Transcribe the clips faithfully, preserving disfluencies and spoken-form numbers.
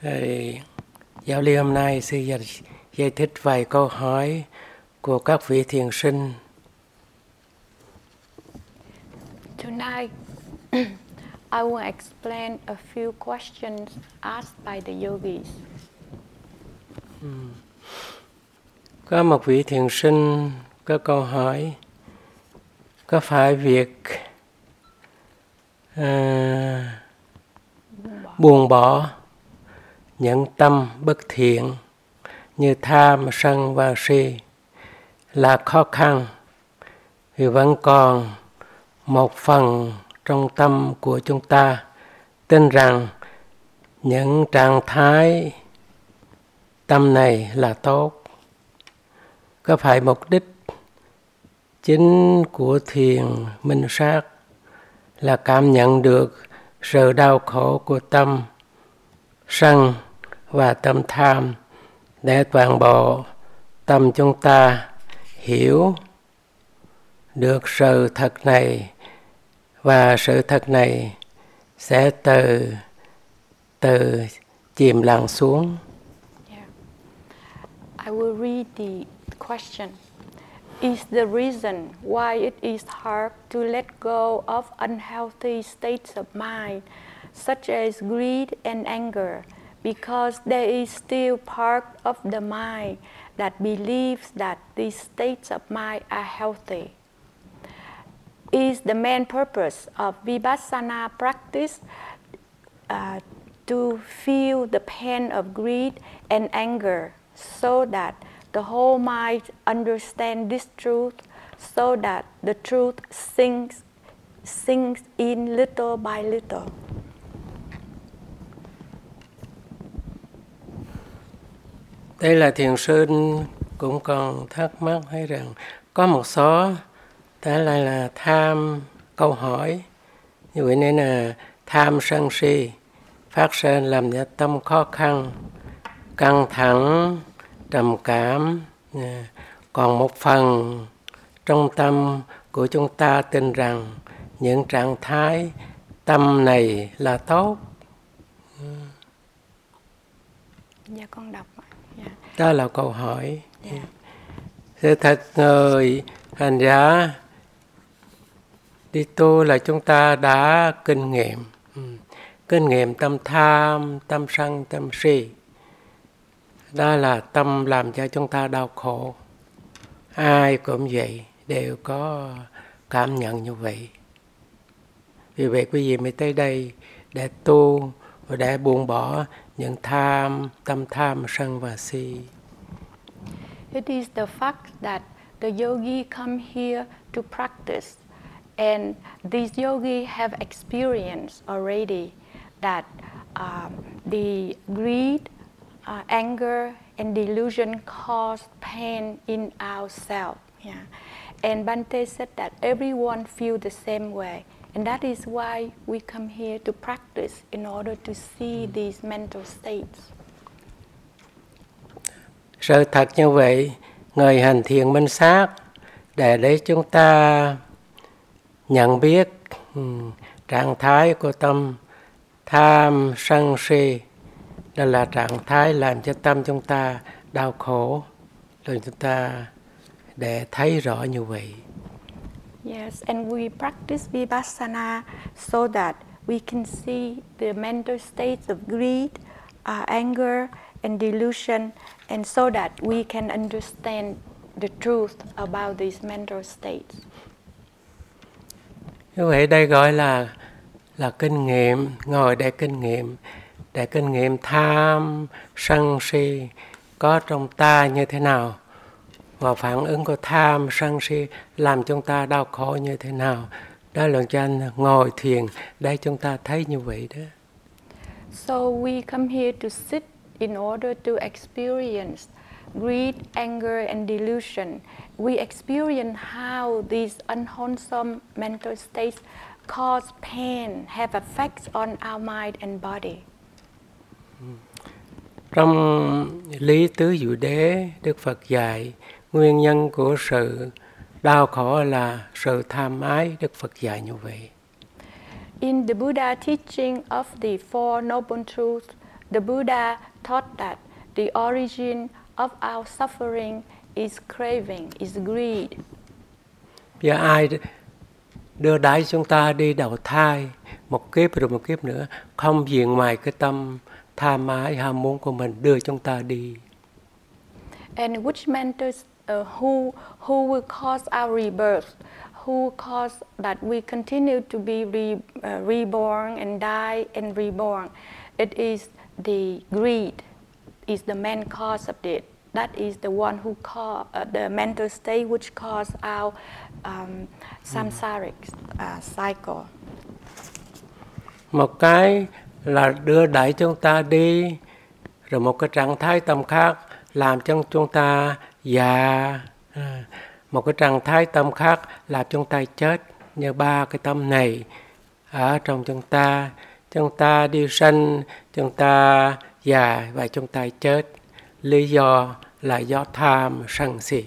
Rồi, giáo lý hôm nay sư giải, giải thích vài câu hỏi của các vị thiền sinh. Tonight, I will explain a few questions asked by the yogis. Hmm. Có một vị thiền sinh có câu hỏi: có phải việc à, buông bỏ những tâm bất thiện như tham, sân và si là khó khăn, vì vẫn còn một phần trong tâm của chúng ta tin rằng những trạng thái tâm này là tốt? Có phải mục đích chính của thiền minh sát là cảm nhận được sự đau khổ của tâm sân và tâm tham, để toàn bộ tâm chúng ta hiểu được sự thật này, và sự thật này sẽ từ từ chìm lắng xuống? Yeah. I will read the question. Is the reason why it is hard to let go of unhealthy states of mind, such as greed and anger, because there is still part of the mind that believes that these states of mind are healthy? Is the main purpose of Vipassana practice uh, to feel the pain of greed and anger, so that the whole mind understands this truth, so that the truth sinks, sinks in little by little? Đây là thiền sinh cũng còn thắc mắc hay rằng có một số đó lại là tham câu hỏi như vậy, nên là tham sân si phát sinh làm cho tâm khó khăn, căng thẳng, trầm cảm. Còn một phần trong tâm của chúng ta tin rằng những trạng thái tâm này là tốt. Dạ con đọc. Yeah. Đó là câu hỏi. Yeah. Sự thật người hành giả đi tu là chúng ta đã kinh nghiệm kinh nghiệm tâm tham, tâm sân, tâm si. Đó là tâm làm cho chúng ta đau khổ. Ai cũng vậy, đều có cảm nhận như vậy. Vì vậy quý vị mới tới đây để tu và để buông bỏ những tham, tâm tham, sân và si. It is the fact that the yogi come here to practice, and these yogis have experienced already that um, the greed, uh, anger, and delusion cause pain in ourselves. Yeah. And Bhante said that everyone feels the same way. And that is why we come here to practice in order to see these mental states. Sự thật như vậy, người hành thiền minh sát để để chúng ta nhận biết um, trạng thái của tâm tham sân si, đó là trạng thái làm cho tâm chúng ta đau khổ, rồi chúng ta để thấy rõ như vậy. Yes, and we practice Vipassana so that we can see the mental states of greed, uh, anger, and delusion, and so that we can understand the truth about these mental states. Như vậy đây gọi là là kinh nghiệm, ngồi để kinh nghiệm, để kinh nghiệm tham, sân si có trong ta như thế nào, và phản ứng của tham, sân si làm chúng ta đau khổ như thế nào. Đó là cho anh ngồi thiền để chúng ta thấy như vậy đó. So we come here to sit in order to experience greed, anger, and delusion. We experience how these unwholesome mental states cause pain, have effects on our mind and body. Trong lý tứ diệu đế, Đức Phật dạy nguyên nhân của sự đau khổ là sự tham ái. Đức Phật dạy như vậy. In the Buddha teaching of the Four Noble Truths, The Buddha taught that the origin of our suffering is craving, is greed. Và ai đưa đẩy chúng ta đi đầu thai một kiếp rồi một kiếp nữa, không gì ngoài cái tâm tham ái ham muốn của mình đưa chúng ta đi. And which mentors uh, who who will cause our rebirth, who cause that we continue to be re, uh, reborn and die and reborn? It is the greed, is the main cause of it. That is the one who cause uh, the mental state which cause our um, samsaric uh, cycle. Một cái là đưa đẩy chúng ta đi, rồi một cái trạng thái tâm khác làm cho chúng ta già, một cái trạng thái tâm khác làm chúng ta chết. Như ba cái tâm này ở trong chúng ta, chúng ta đi sanh, chúng ta già và chúng ta chết. Lý do là do tham sân si.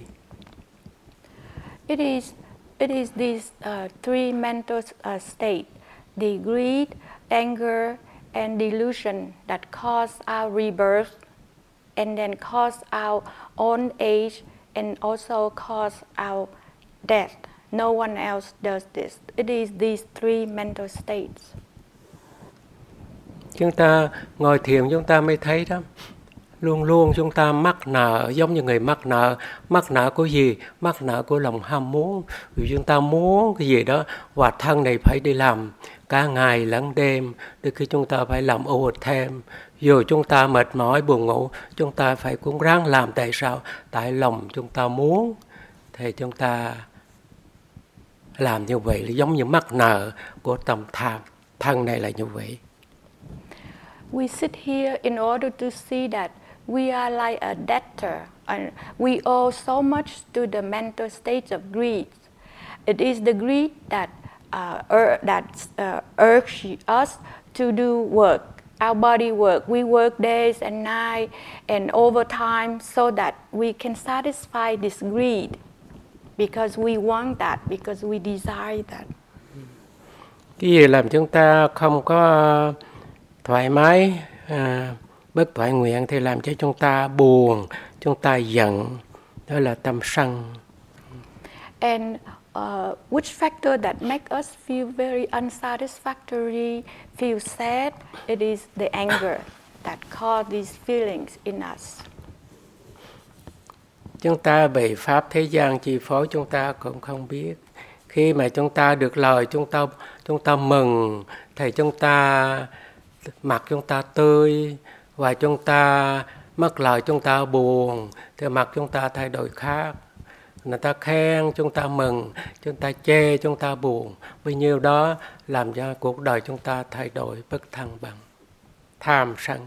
It is it is these uh, three mental uh, states, the greed, anger, and delusion that cause our rebirth, and then cause our old age, and also cause our death. No one else does this. It is these three mental states. Chúng ta ngồi thiền chúng ta mới thấy đó. Luôn luôn chúng ta mắc nợ, giống như người mắc nợ. Mắc nợ của gì? Mắc nợ của lòng ham muốn. Vì chúng ta muốn cái gì đó, và thân này phải đi làm cả ngày lẫn đêm. Đôi khi chúng ta phải làm overtime. Dù chúng ta mệt mỏi buồn ngủ, chúng ta phải cũng ráng làm. Tại sao? Tại lòng chúng ta muốn. Thì chúng ta làm như vậy là giống như mắc nợ của tâm tham. Thân này là như vậy. We sit here in order to see that we are like a debtor, and we owe so much to the mental state of greed. It is the greed that uh, ur- that uh, urges us to do work, our body work. We work days and nights and overtime so that we can satisfy this greed, because we want that, because we desire that. Cái gì làm chúng ta không có thoải mái, à, bất toại nguyện thì làm cho chúng ta buồn, chúng ta giận, đó là tâm sân. And uh, which factor that make us feel very unsatisfactory, feel sad, it is the anger that cause these feelings in us. Chúng ta bị pháp thế gian chi phối, chúng ta cũng không biết. Khi mà chúng ta được lời, chúng ta chúng ta mừng, thì chúng ta mặt chúng ta tươi, và chúng ta mất lời chúng ta buồn, thì mặt chúng ta thay đổi khác. Người ta khen chúng ta mừng, chúng ta chê chúng ta buồn. Bấy nhiêu đó làm cho cuộc đời chúng ta thay đổi bất thăng bằng. Tham sân.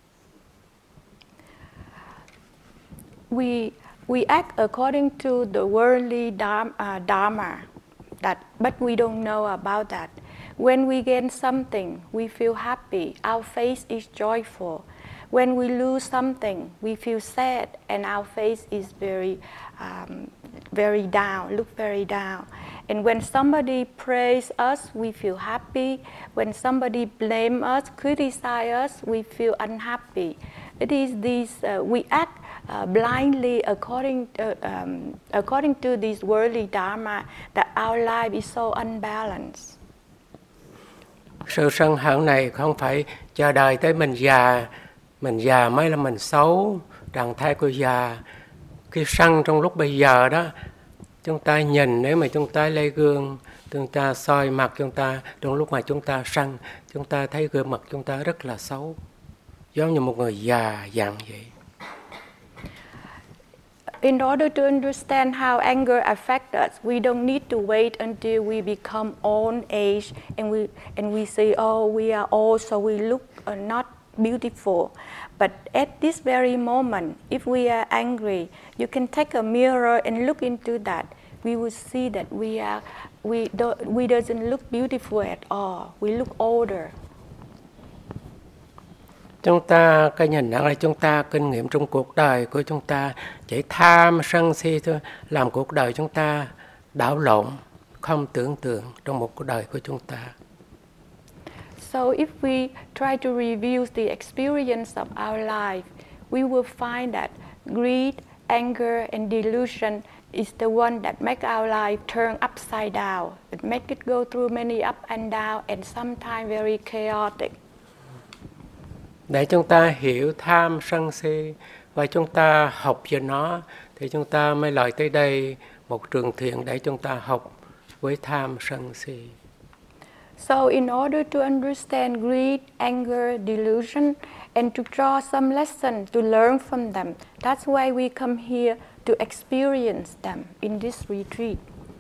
We we act according to the worldly dharma, uh, dharma that, but we don't know about that. When we gain something, we feel happy. Our face is joyful. When we lose something, we feel sad, and our face is very, um, very down. Look very down. And when somebody praise us, we feel happy. When somebody blame us, criticize us, we feel unhappy. It is these uh, we act uh, blindly according to, um, according to this worldly dharma that our life is so unbalanced. Sự sân hận này không phải chờ đợi tới mình già, mình già mới là mình xấu, trạng thái của già. Cái sân trong lúc bây giờ đó, chúng ta nhìn, nếu mà chúng ta lấy gương, chúng ta soi mặt chúng ta, trong lúc mà chúng ta sân, chúng ta thấy gương mặt chúng ta rất là xấu, giống như một người già dặn vậy. In order to understand how anger affects us, we don't need to wait until we become old age and we and we say, oh, we are old, so we look uh, not beautiful. But at this very moment, if we are angry, you can take a mirror and look into that. We will see that we are we don't we doesn't look beautiful at all. We look older. Chúng ta, cái nhìn nhận là chúng ta kinh nghiệm trong cuộc đời của chúng ta chỉ tham sân si thôi, làm cuộc đời chúng ta đảo lộn, không tưởng tượng trong một cuộc đời của chúng ta. So if we try to review the experience of our life, we will find that greed, anger, and delusion is the one that make our life turn upside down. It make it go through many up and down and sometimes very chaotic. Để chúng ta hiểu tham sân si và chúng ta học về nó thì chúng ta mới lại tới đây một trường thiền để chúng ta học với tham sân si. So in order to understand greed, anger, delusion, and to draw some lesson to learn from them, that's why we come here to experience them in this retreat.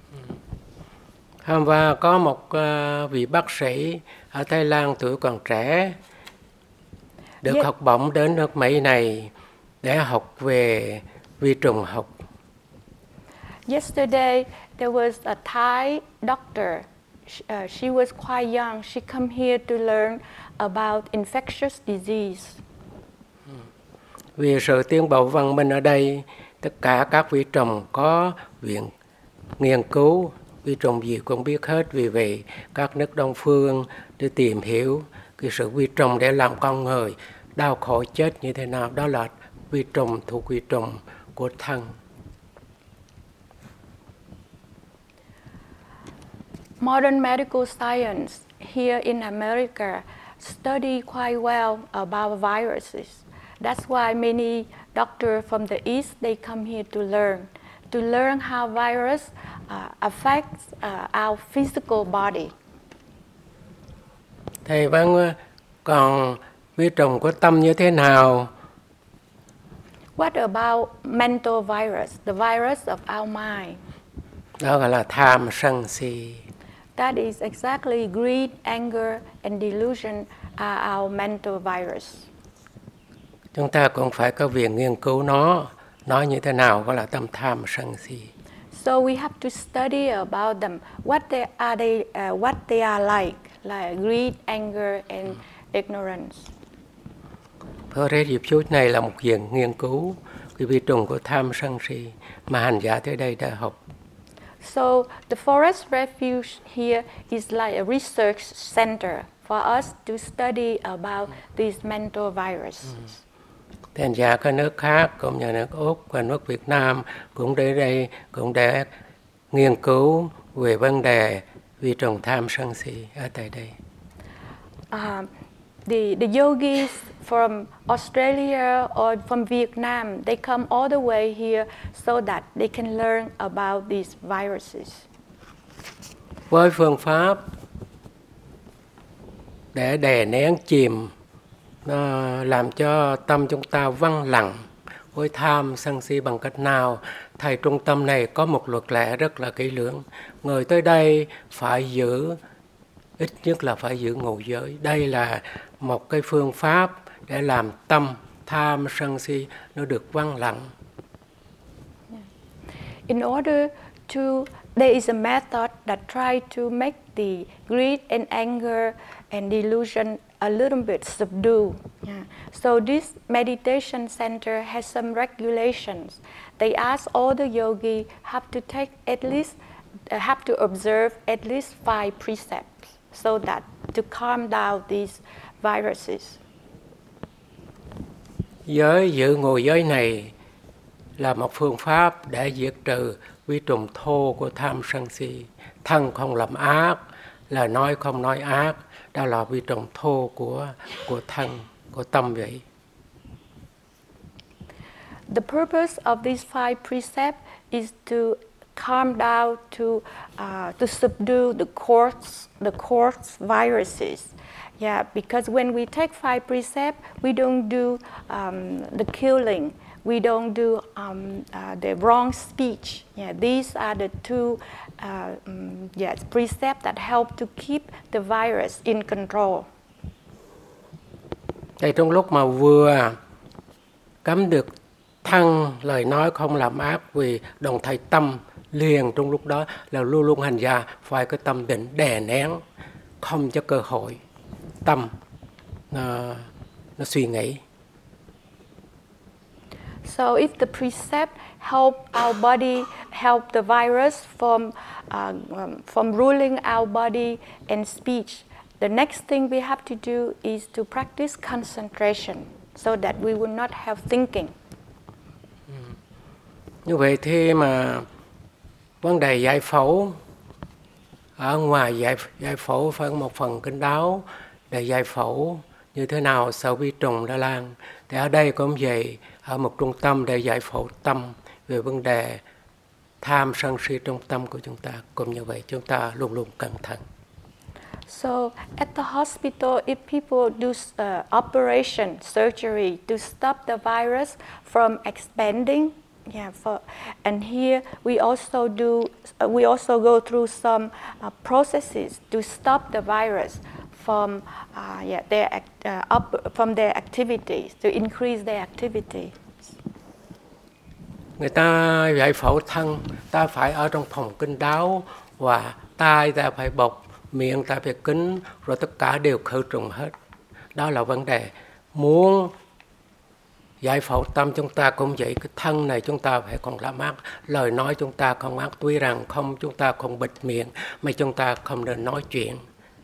Và có một uh, vị bác sĩ ở Thái Lan tuổi còn trẻ được yes. học bổng đến nước Mỹ này để học về vi trùng học. Yesterday there was a Thai doctor. Uh, she was quite young. She come here to learn about infectious disease. Vì sự tiến bộ văn minh ở đây, tất cả các vi trùng có viện nghiên cứu, vi trùng gì cũng biết hết. Vì vậy, các nước Đông phương để tìm hiểu cái sự vi trùng để làm con người đau khổ chết như thế nào. Đó là vi trùng thuộc vi trùng của thân. Modern medical science here in America study quite well about viruses. That's why many doctors from the East, they come here to learn, to learn how virus uh, affects uh, our physical body. Thầy vâng, còn vi trùng của tâm như thế nào? What about mental virus, the virus of our mind? Đó gọi là tham sân si. That is exactly greed, anger, and delusion are our mental virus. Chúng ta cũng phải có việc nghiên cứu nó, nó như thế nào gọi là tâm tham sân si. So we have to study about them. What they are they? Uh, what they are like, like greed, anger, and mm. ignorance. Forest Refuge này là một viện nghiên cứu cái vi trùng của tham sân si mà hành giả tới đây đã học. So the Forest Refuge here is like a research center for us to study about these mental viruses. Mm. Hành giả các nước khác cũng như nước Úc và nước Việt Nam cũng đến đây cũng để nghiên cứu về vấn đề vi trùng tham sân si ở tại đây. Uh, the the yogis from Australia or from Vietnam, they come all the way here so that they can learn about these viruses. Với phương pháp để đè nén chìm, nó làm cho tâm chúng ta vắng lặng với tham sân si bằng cách nào? Thầy trung tâm này có một luật lệ rất là kỹ lưỡng. Người tới đây phải giữ, ít nhất là phải giữ ngũ giới. Đây là một cái phương pháp để làm tâm tham sân si nó được vắng lặng. In order to, there is a method that try to make the greed and anger and delusion a little bit subdued. Yeah. So this meditation center has some regulations. They ask all the yogi have to take at least, uh, have to observe at least five precepts so that to calm down these viruses. Giới giữ ngồi giới này là một phương pháp để diệt trừ vi trùng thô của tham sân si. Thân không làm ác, lời nói không nói ác, đó là vi trùng thô của của thân, của tâm vậy. The purpose of these five precepts is to calm down, to uh, to subdue the coarse the coarse viruses. Yeah, because when we take five precepts, we don't do um, the killing. We don't do um, uh, the wrong speech. Yeah, these are the two uh, um, yes, precepts that help to keep the virus in control. Thì trong lúc mà vừa cấm được thân, lời nói không làm ác, vì đồng thời tâm liền trong lúc đó là luôn luôn hành giả phải có tâm định đè nén, không cho cơ hội tâm nó, nó suy nghĩ. So if the precept help our body, help the virus from uh, um, from ruling our body and speech, the next thing we have to do is to practice concentration so that we will not have thinking. Như vậy thì mà vấn đề giải phẫu, ở ngoài giải, giải phẫu phải một phần kín đáo để giải phẫu như thế nào sau vi trùng Đa Lan. Thì ở đây cũng vậy, ở một trung tâm để giải phẫu tâm về vấn đề tham sân si trong tâm của chúng ta. Cũng như vậy chúng ta luôn luôn cẩn thận. So at the hospital, if people do uh, operation, surgery to stop the virus from expanding, yeah, for, and here we also do, uh, we also go through some uh, processes to stop the virus from uh, yeah, their uh, up, from their activities, to increase their activity. Người ta giải phẫu thân, ta phải ở trong phòng kín đáo và tai ta phải bọc, miệng ta phải kín, rồi tất cả đều khử trùng hết. Đó là vấn đề. Muốn giải phẫu tâm chúng ta cũng vậy, cái thân này chúng ta phải còn làm ác, lời nói chúng ta không ác, tuy rằng không chúng ta không bịt miệng, mà chúng ta không nên nói chuyện.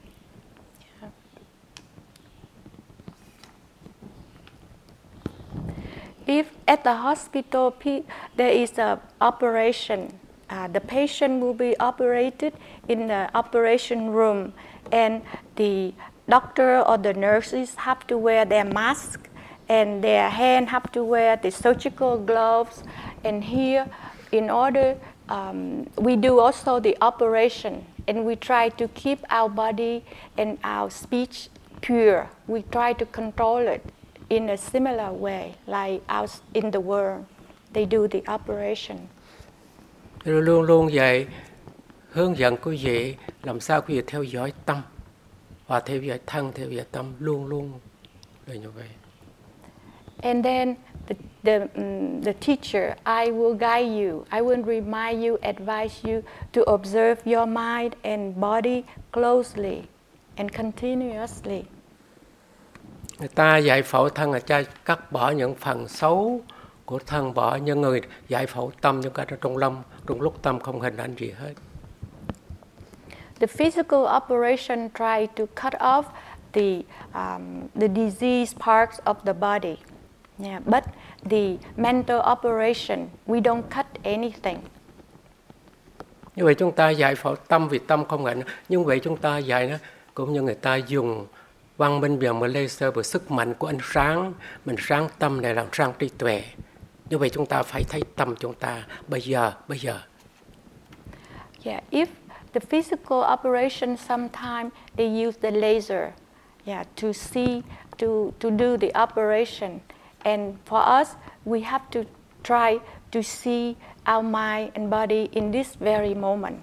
If at the hospital there is an operation, uh, the patient will be operated in the operation room, and the doctor or the nurses have to wear their mask, and their hand have to wear the surgical gloves. And here, in order, um, we do also the operation, and we try to keep our body and our speech pure. We try to control it in a similar way, like out in the world, they do the operation. Luôn luôn vậy, hướng dẫn quý vị làm sao quý vị theo dõi tâm và theo dõi thân, theo dõi tâm, luôn luôn là như vậy. And then the the, um, the teacher, I will guide you, I will remind you, advise you to observe your mind and body closely and continuously. Người ta giải phẫu thân là cha cắt bỏ những phần xấu của thân, bỏ những người giải phẫu tâm những cái trong lâm, trong lúc tâm không hình ảnh gì hết. The physical operation try to cut off the um, the disease parts of the body. Yeah, but the mental operation, we don't cut anything. Như vậy chúng ta giải phẫu tâm vì tâm không ảnh, nhưng vậy chúng ta giải nó cũng như người ta dùng văn minh bằng một laser, bởi sức mạnh của ánh sáng, mình sáng tâm này làm sáng trí tuệ. Như vậy chúng ta phải thấy tâm chúng ta bây giờ, bây giờ. Yeah, if the physical operation, sometimes they use the laser, yeah, to see, to to do the operation. And for us, we have to try to see our mind and body in this very moment.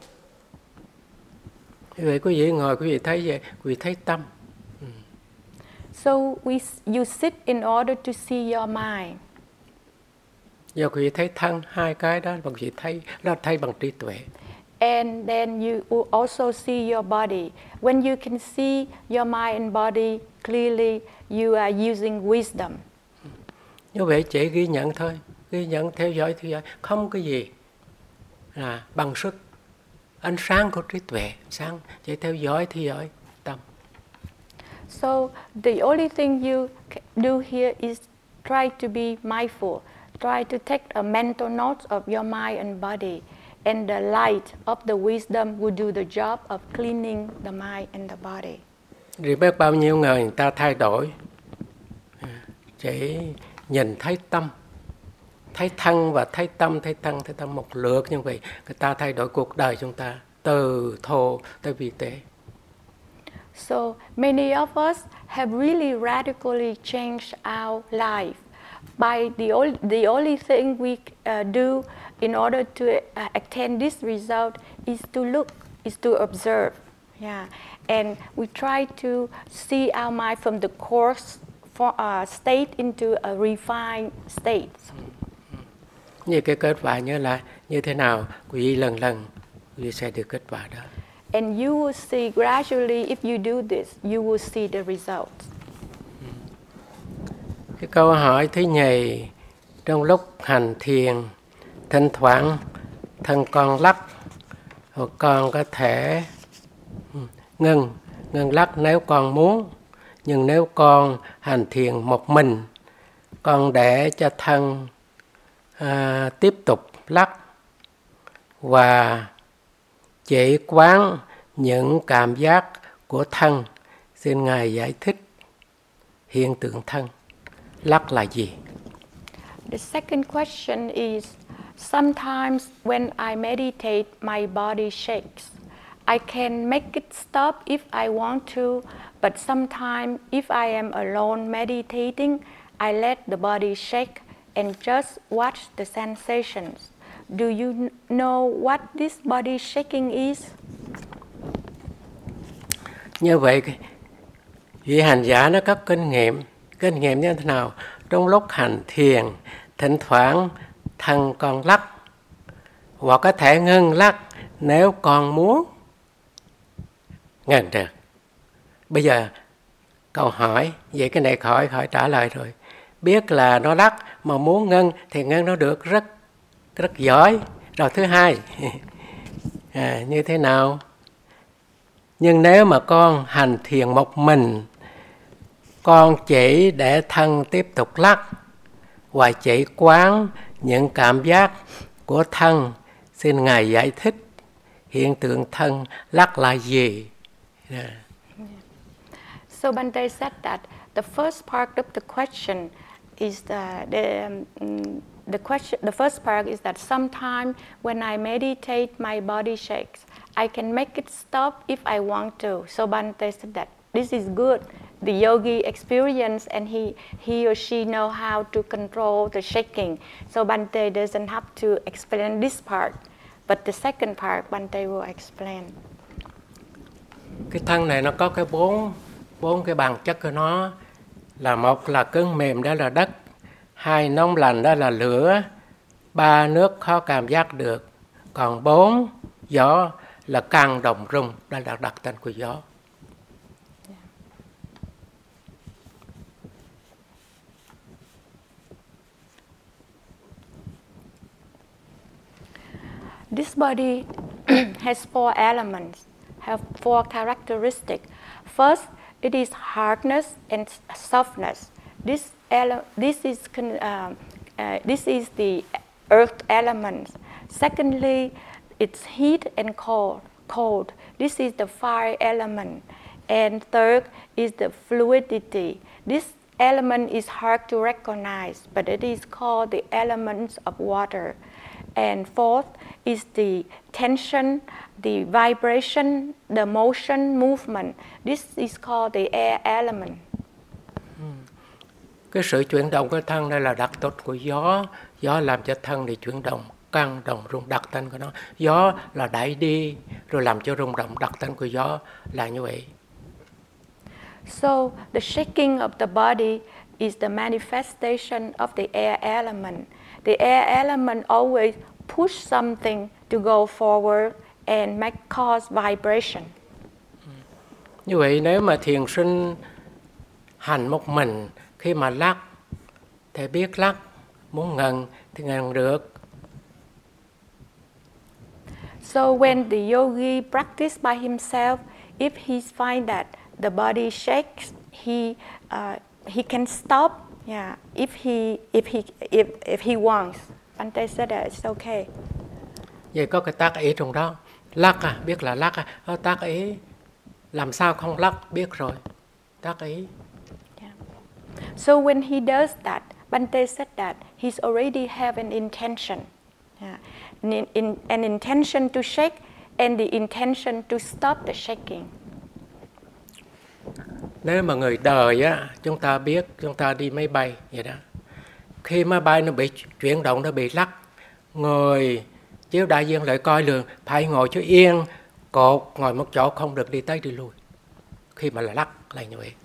Như vậy quý vị ngồi, quý vị thấy vậy, quý vị thấy tâm. So we, you sit in order to see your mind. Giờ quý vị thấy thân, hai cái đó bằng quý vị thấy, đó thấy bằng trí tuệ. And then you will also see your body. When you can see your mind and body clearly, you are using wisdom. Như vậy chỉ ghi nhận thôi, ghi nhận, theo dõi, theo dõi, không cái gì là bằng sức ánh sáng của trí tuệ, sáng, chỉ theo dõi, theo dõi tâm. So the only thing you do here is try to be mindful, try to take a mental note of your mind and body, and the light of the wisdom will do the job of cleaning the mind and the body. Rồi biết bao nhiêu người người ta thay đổi, chỉ nhìn thấy tâm, thấy thân và thấy tâm, thấy thân, thấy tâm một lượt như vậy, người ta thay đổi cuộc đời chúng ta từ thô tới vi tế. So many of us have really radically changed our life by the only, the only thing we uh, do in order to uh, attain this result is to look, is to observe. Yeah, and we try to see our mind from the coarse for, uh, state into a refined state. Như cái kết quả như là như thế nào, quý vị lần lần quý vị sẽ được kết quả đó. And you will see gradually, if you do this, you will see the results. Cái câu hỏi thứ nhì, trong lúc hành thiền, thỉnh thoảng thân con lắc, hoặc con có thể ngừng, ngừng lắc nếu con muốn. Nhưng nếu con hành thiền một mình, con để cho thân à, tiếp tục lắc và chỉ quán những cảm giác của thân. Xin Ngài giải thích hiện tượng thân. Lắc là gì? The second question is, sometimes when I meditate, my body shakes. I can make it stop if I want to, but sometimes if I am alone meditating, I let the body shake and just watch the sensations. Do you know what this body shaking is? Như vậy, vị hành giả nó có kinh nghiệm. Kinh nghiệm như thế nào? Trong lúc hành thiền, thỉnh thoảng thân con lắc, hoặc có thể ngưng lắc nếu con muốn ngừng được. Bây giờ câu hỏi, vậy cái này khỏi khỏi trả lời rồi. Biết là nó lắc mà muốn ngưng thì ngưng nó được rất rất giỏi. Rồi thứ hai, à, như thế nào? Nhưng nếu mà con hành thiền một mình, con chỉ để thân tiếp tục lắc và chỉ quán những cảm giác của thân. Xin Ngài giải thích hiện tượng thân lắc là gì? Yeah. So Bante said that the first part of the question is the the, um, the question. The first part is that sometimes when I meditate, my body shakes. I can make it stop if I want to. So Bante said that this is good. The yogi experience and he he or she know how to control the shaking. So Bante doesn't have to explain this part, but the second part Bante will explain. Cái thân này nó có cái bốn bốn cái bản chất của nó, là một là cứng mềm, đó là đất, hai nóng lạnh, đó là lửa, ba nước khó cảm giác được, còn bốn gió là căng đồng rung, đó là đặc tính của gió. This body has four elements, have four characteristics. First, it is hardness and softness. This ele- this is con- uh, uh, this is the earth element. Secondly, it's heat and cold. Cold. This is the fire element. And third is the fluidity. This element is hard to recognize, but it is called the elements of water. And fourth is the tension, the vibration, the motion, movement. This is called the air element. Cái sự chuyển động của thân đây là đặc tính của gió. Gió làm cho thân này chuyển động, căng đồng rung, đặc tính của nó. Gió là đẩy đi, rồi làm cho rung động, đặc tính của gió là như vậy. So the shaking of the body is the manifestation of the air element. The air element always push something to go forward and make cause vibration. Như vậy nếu mà thiền sinh hành một mình, khi mà lắc thì biết lắc, muốn ngừng thì ngừng được. So when the yogi practice by himself, if he find that the body shakes, he uh, he can stop. Yeah, if he if he if if he wants. Bante said that it's okay. Vậy có cái tác ý trong đó. Lắc à, biết là lắc à, tác ý. Làm sao không lắc, biết rồi. Tác ý. Yeah. So when he does that, Bante said that he's already have an intention. Yeah. An, in, an intention to shake and the intention to stop the shaking. Nếu mà người đời á, chúng ta biết, chúng ta đi máy bay vậy đó. Khi máy bay nó bị chuyển động, nó bị lắc, người chiếu đại diện lại coi lường, phải ngồi cho yên, cột ngồi một chỗ, không được đi tới đi lui. Khi mà là lắc là như vậy.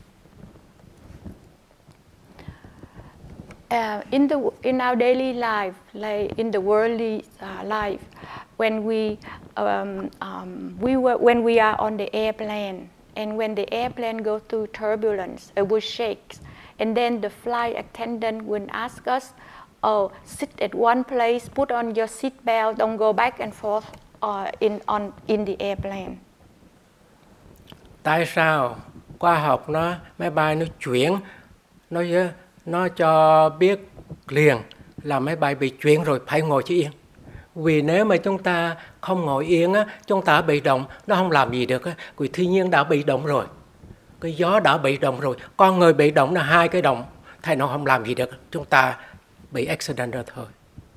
Uh, in the in our daily life, like in the worldly uh, life, when we um, um, we were when we are on the airplane, and when the airplane goes through turbulence, it will shake, and then the flight attendant will ask us, "Oh, sit at one place, put on your seat belt, don't go back and forth uh, in on in the airplane." tại sao khoa học nó máy bay nó chuyển, nó nó cho biết liền là máy bay bị chuyển rồi phải ngồi chứ yên. Vì nếu mà chúng ta không ngồi yên á, chúng ta bị động, nó không làm gì được á. Vì thiên nhiên đã bị động rồi, cái gió đã bị động rồi, con người bị động là hai cái động, thầy nó không làm gì được, chúng ta bị accident rồi thôi.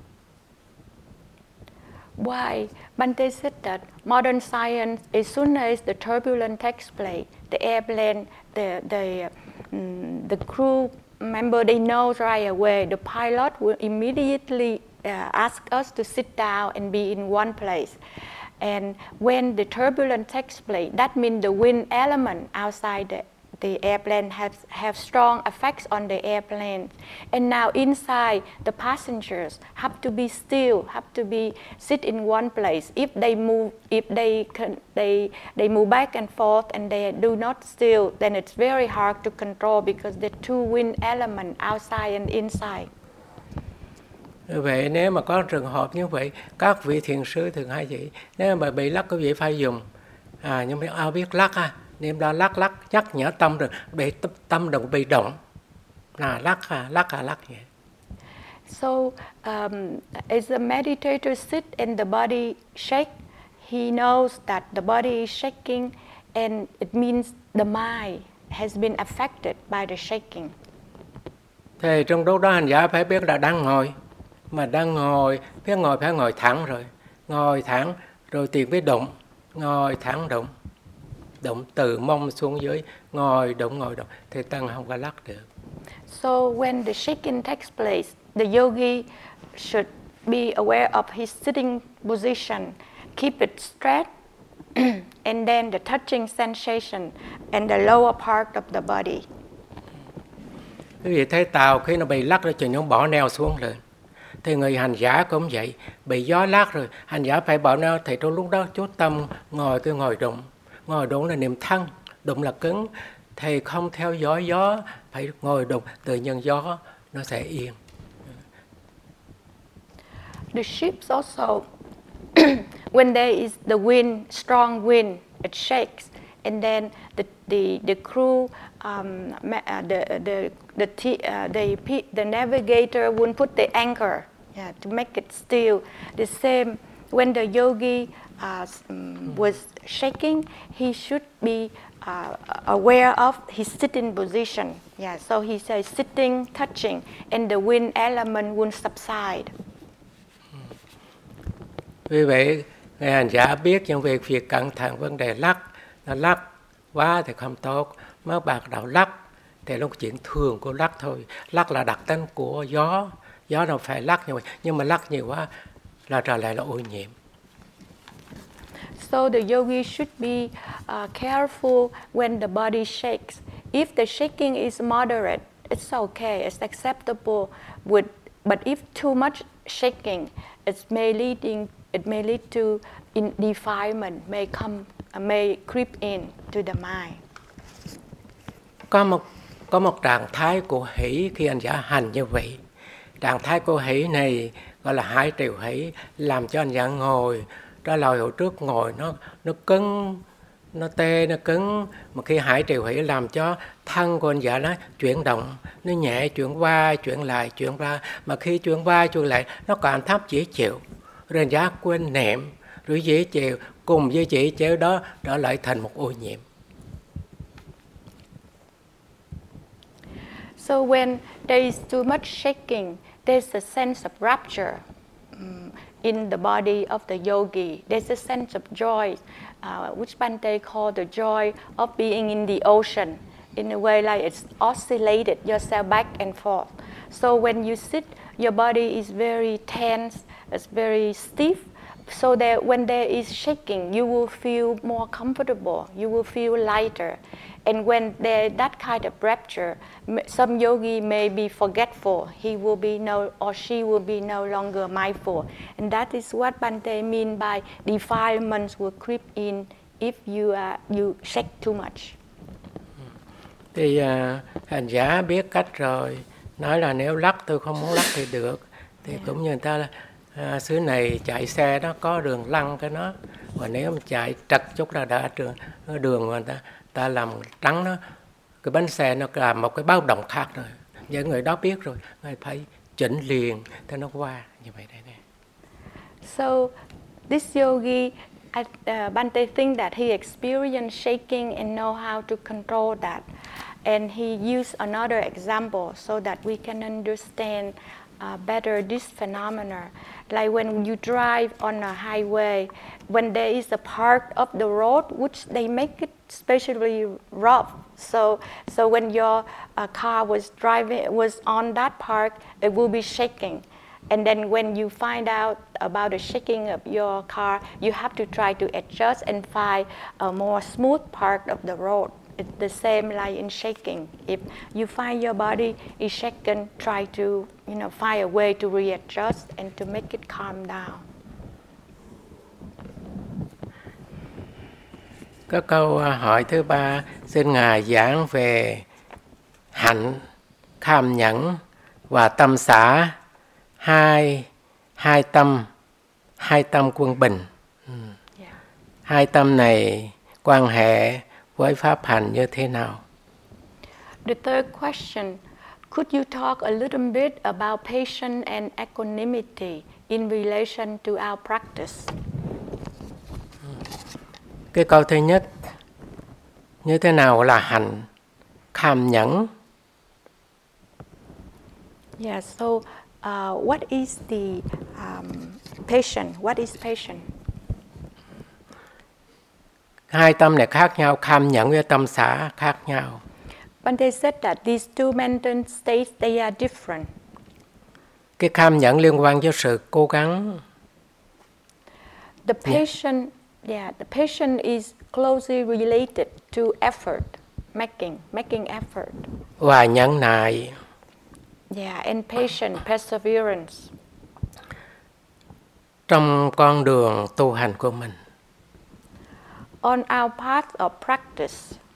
Why? Bante said that modern science, as soon as the turbulence takes place, the airplane, the the um, the crew member, they know right away. The pilot will immediately uh, ask us to sit down and be in one place. And when the turbulence takes place, that means the wind element outside the the airplane has have strong effects on the airplane, and now inside the passengers have to be still, have to be sit in one place. If they move, if they can, they they move back and forth and they do not still, then it's very hard to control because the two wind elements outside and inside. Vậy nếu mà có trường hợp như vậy, các vị thiền sư thường hay vậy, nếu mà bị lắc quý vị phải dùng à nhưng mà ai biết lắc à, niệm đó lắc lắc nhắc nhở tâm rồi bị tâm đừng bị động là lắc à lắc à lắc vậy. So um, as the meditator sit and the body shake, he knows that the body is shaking, and it means the mind has been affected by the shaking. Thì trong lúc đó hành giả phải biết là đang ngồi, mà đang ngồi biết ngồi phải ngồi thẳng rồi, ngồi thẳng rồi tìm biết động, ngồi thẳng động. Động từ mông xuống dưới, ngồi động ngồi động thì tăng không có lắc được. So when the shaking takes place, the yogi should be aware of his sitting position, keep it straight, and then the touching sensation and the lower part of the body. Quý vị thấy tàu khi nó bị lắc rồi thì nó bỏ neo xuống rồi. Thì người hành giả cũng vậy, bị gió lắc rồi, hành giả phải bỏ neo, thì trong lúc đó chú tâm ngồi cứ ngồi động. Ngồi đụng là niệm thân, đụng là cứng, thầy không theo dõi gió, phải ngồi đụng, tự nhiên gió nó sẽ yên. The ships also, when there is the wind, strong wind, it shakes, and then the the the crew, um, the the the the, the the navigator will put the anchor, yeah, to make it still. The same when the yogi Uh, um, was shaking, he should be uh, aware of his sitting position. Yeah, so he says sitting, touching, and the wind element will subside. Vì vậy, người hành giả biết trong việc việc cẩn thận vấn đề lắc, nó lắc quá thì không tốt, mới bắt đầu lắc thì lúc chuyện thường của lắc thôi, lắc là đặc tính của gió, gió đâu phải lắc như vậy, nhưng mà lắc nhiều quá là trở lại là ô nhiễm. So the yogi should be uh, careful when the body shakes. If the shaking is moderate, it's okay, it's acceptable. With, but if too much shaking, it may leading, it may lead to in defilement, may come, uh, may creep in to the mind. Có một có một trạng thái của hỷ khi anh giả hành như vậy. Trạng thái của hỷ này gọi là hải triều hỷ, làm cho anh giả ngồi. Đó là hồi trước ngồi nó nó cứng, nó tê, nó cứng. Mà khi hải triều hỷ làm cho thân của anh giả nó chuyển động, nó nhẹ, chuyển qua, chuyển lại, chuyển ra. Mà khi chuyển qua, chuyển lại, nó cảm thấy dễ chịu. Rồi anh giả quên niệm, rồi dễ chịu, cùng với dễ chịu đó trở lại thành một ô nhiễm. So when there is too much shaking, there's a sense of rapture. Um, in the body of the yogi, there's a sense of joy, uh, which Bante called the joy of being in the ocean. In a way, like it's oscillated yourself back and forth. So when you sit, your body is very tense, it's very stiff. So that when there is shaking, you will feel more comfortable, you will feel lighter. And when there that kind of rapture, some yogi may be forgetful. He will be no, or she will be no longer mindful. And that is what Bante mean by defilements will creep in if you uh, you shake too much. Thì uh, hành giả biết cách rồi, nói là nếu lắc tôi không muốn lắc thì được. Thì yeah. Cũng như người ta là uh, xứ này chạy xe đó có đường lăn cái nó, Và nếu mà chạy trật chút ra đã trường đường mà ta ta làm trắng nó, cái bánh xe nó làm một cái báo động khác rồi. Những người đó biết rồi, người phải chỉnh liền cho nó qua như vậy đây nè. So this yogi, I, uh, Bante think that he experienced shaking and know how to control that. And he used another example so that we can understand uh, better this phenomena. Like when you drive on a highway, when there is a part of the road which they make it especially rough. So, so when your uh, car was driving, was on that part, it will be shaking. And then when you find out about the shaking of your car, you have to try to adjust and find a more smooth part of the road. It's the same like in shaking. If you find your body is shaken, try to, you know, find a way to readjust and to make it calm down. Có câu hỏi thứ ba, xin Ngài giảng về hạnh, kham nhẫn và tâm xả, hai hai tâm, hai tâm quân bình. Ừ. Yeah. Hai tâm này quan hệ với pháp hành như thế nào? The third question, could you talk a little bit about patience and equanimity in relation to our practice? Cái câu thứ nhất, như thế nào là hạnh, kham nhẫn? Yeah, so uh, what is the um, patience? What is patience? Hai tâm này khác nhau, kham nhẫn với tâm xả khác nhau. Bante said that these two mental states, they are different. Cái kham nhẫn liên quan với sự cố gắng. The patient, yeah. yeah, the patient is closely related to effort, making, making effort. Và nhẫn nại. Yeah, and patience, perseverance. Trong con đường tu hành của mình. On our path of practice.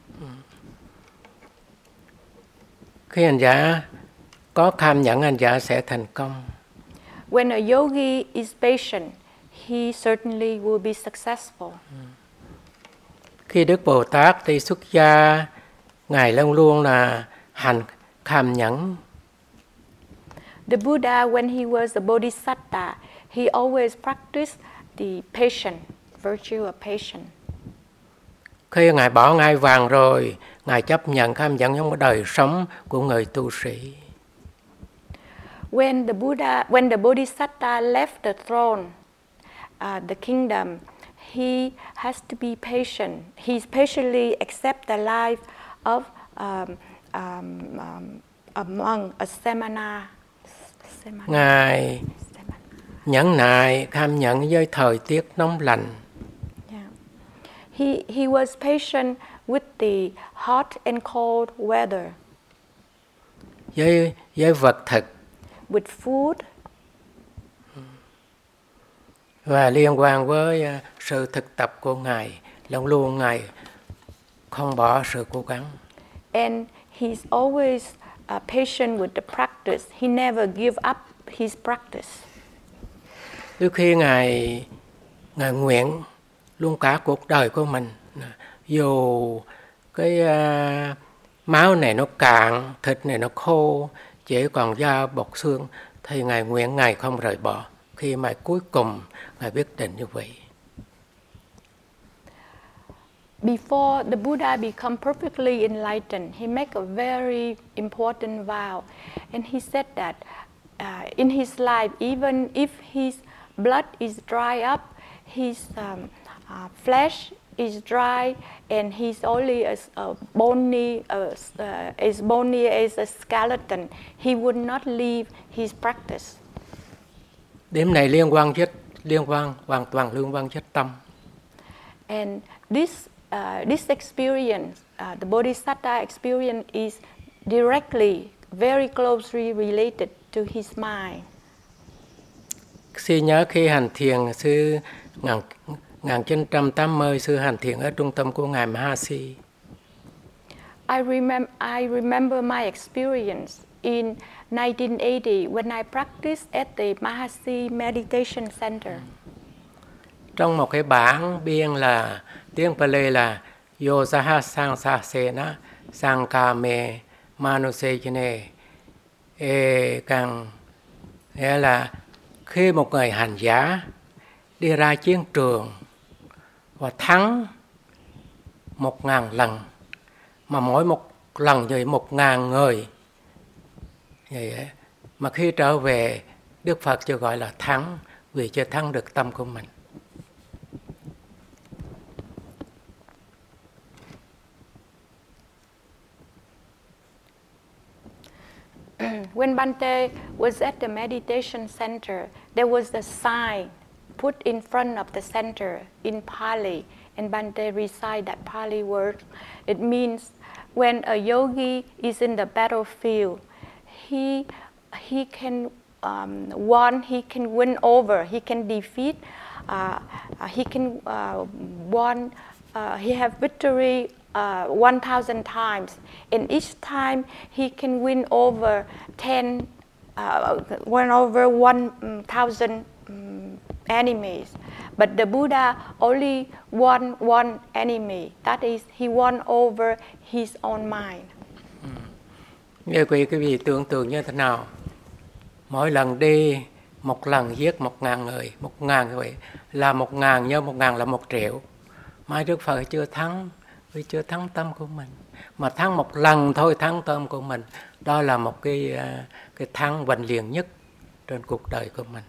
Khi hành giả có kham nhẫn, hành giả sẽ thành công. When a yogi is patient, he certainly will be successful. Khi Đức Bồ Tát đi xuất gia, Ngài luôn luôn là hành kham nhẫn. The Buddha, when he was a bodhisattva, he always practiced the patience, virtue of patience. Khi Ngài bỏ ngai vàng rồi, Ngài chấp nhận kham nhẫn trong đời sống của người tu sĩ. When the Buddha, when the Bodhisattva left the throne, uh, the kingdom, he has to be patient. He patiently accept the life of um, um, um, a monk, a samana. samana. Ngài samana. Nhẫn nại, kham nhẫn với thời tiết nóng lạnh. He, he was patient with the hot and cold weather. Với, với vật thực. With food. Và liên quan với sự thực tập của Ngài, luôn luôn Ngài không bỏ sự cố gắng. And he's always uh, patient with the practice. He never give up his practice. Đôi khi Ngài, Ngài nguyện luôn cả cuộc đời của mình, dù cái uh, máu này nó cạn, thịt này nó khô, chỉ còn da bọc xương, thì Ngài nguyện Ngài không rời bỏ. Khi mà cuối cùng Ngài quyết định như vậy. Before the Buddha become perfectly enlightened, he make a very important vow, and he said that uh, in his life, even if his blood is dry up, his um, Uh, flesh is dry and he's only as uh, bony, uh, uh, as bony as a skeleton. He would not leave his practice. Điểm này liên quan rất liên quan hoàn toàn liên quan rất tâm. And this uh, this experience, uh, the Bodhisattva experience, is directly, very closely related to his mind. Sư nhớ khi hành thiền, sư ngàn một nghìn chín trăm tám mươi sư hành thiền ở trung tâm của ngài Mahasi. I remember I remember my experience in nineteen eighty when I practiced at the Mahasi Meditation Center. Trong một cái bản biên là tiếng Pali là Yosaha Sangsasena Sankame Manusejane e càng, nghĩa là khi một người hành giả đi ra chiến trường và thắng một ngàn lần, mà mỗi một lần như một ngàn người vậy, mà khi trở về Đức Phật chưa gọi là thắng, vì chưa thắng được tâm của mình. When Bhante was at the meditation center, there was a sign put in front of the center in Pali, and Bhante recited that Pali word. It means when a yogi is in the battlefield, he he can um, won, he can win over, he can defeat, uh, he can uh, won, uh, he have victory uh, one thousand times, and each time he can win over ten, uh, win over one thousand um, enemies. But the Buddha only won one enemy. That is, he won over his own mind. Như quý quý vị tưởng tượng như thế nào? Mỗi lần đi, một lần giết một ngàn người, một ngàn người là một ngàn, nhớ một ngàn là một triệu. Mai Đức Phật chưa thắng, vì chưa thắng tâm của mình. Mà thắng một lần thôi thắng tâm của mình, đó là một cái, cái thắng vinh liền nhất trên cuộc đời của mình.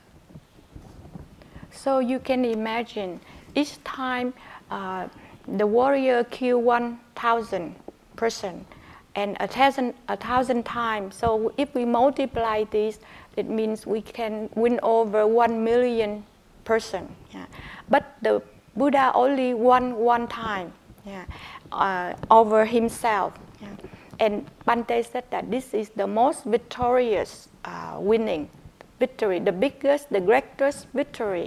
So you can imagine, each time uh, the warrior kill one thousand person, and a thousand, a thousand times. So if we multiply this, it means we can win over one million person. Yeah. But the Buddha only won one time, yeah, uh, over himself. Yeah. And Bhante said that this is the most victorious uh, winning victory, the biggest, the greatest victory.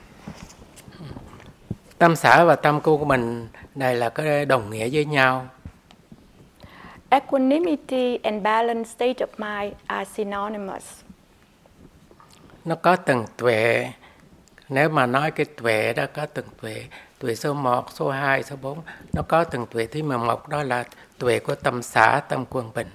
Tâm xã và tâm cu của mình này là cái đồng nghĩa với nhau. Equanimity and balanced state of mind are synonymous. Nó có từng tuệ. Nếu mà nói cái tuệ đó có từng tuệ, tuệ số một, số hai, số bốn, nó có từng tuệ. Thứ mà một đó là tuệ của tâm xã, tâm quân bình.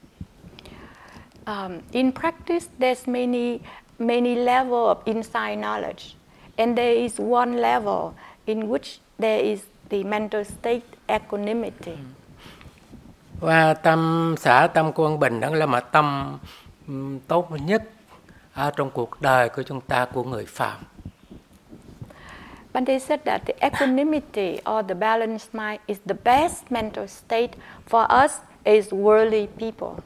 Um, in practice, there's many many level of insight knowledge, and there is one level in which there is the mental state equanimity. Và tâm xã, tâm quân bình đó là một tâm um, tốt nhất ở trong cuộc đời của chúng ta, của người phàm. Bhante said that the equanimity or the balanced mind is the best mental state for us as worldly people.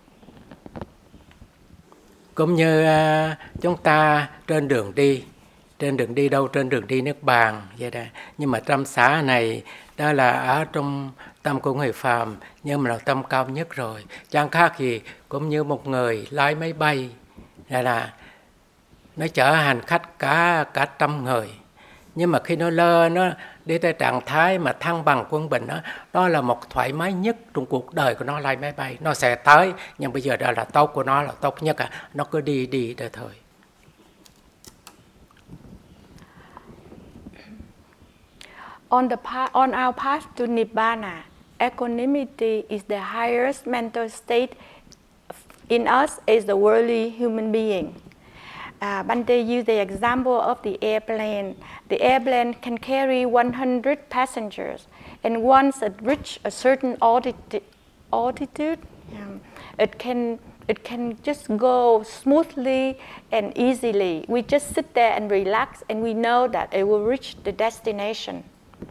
Cũng như uh, chúng ta trên đường đi, trên đường đi đâu, trên đường đi nước Bàn vậy đó. Nhưng mà tâm xã này đó là ở trong tâm của người phàm, nhưng mà là tâm cao nhất rồi. Chẳng khác gì cũng như một người lái máy bay, là là nó chở hành khách cả cả trăm người. Nhưng mà khi nó lơ, nó đi tới trạng thái mà thăng bằng quân bình đó, đó là một thoải mái nhất trong cuộc đời của nó lái máy bay. Nó sẽ tới, nhưng bây giờ đó là tốt của nó, là tốt nhất à. Nó cứ đi đi đó thôi. On the path, on our path to Nibbana, equanimity is the highest mental state in us as the worldly human being. Uh, Bhante used the example of the airplane. The airplane can carry one hundred passengers, and once it reaches a certain altitude, altitude um, it can it can just go smoothly and easily. We just sit there and relax, and we know that it will reach the destination.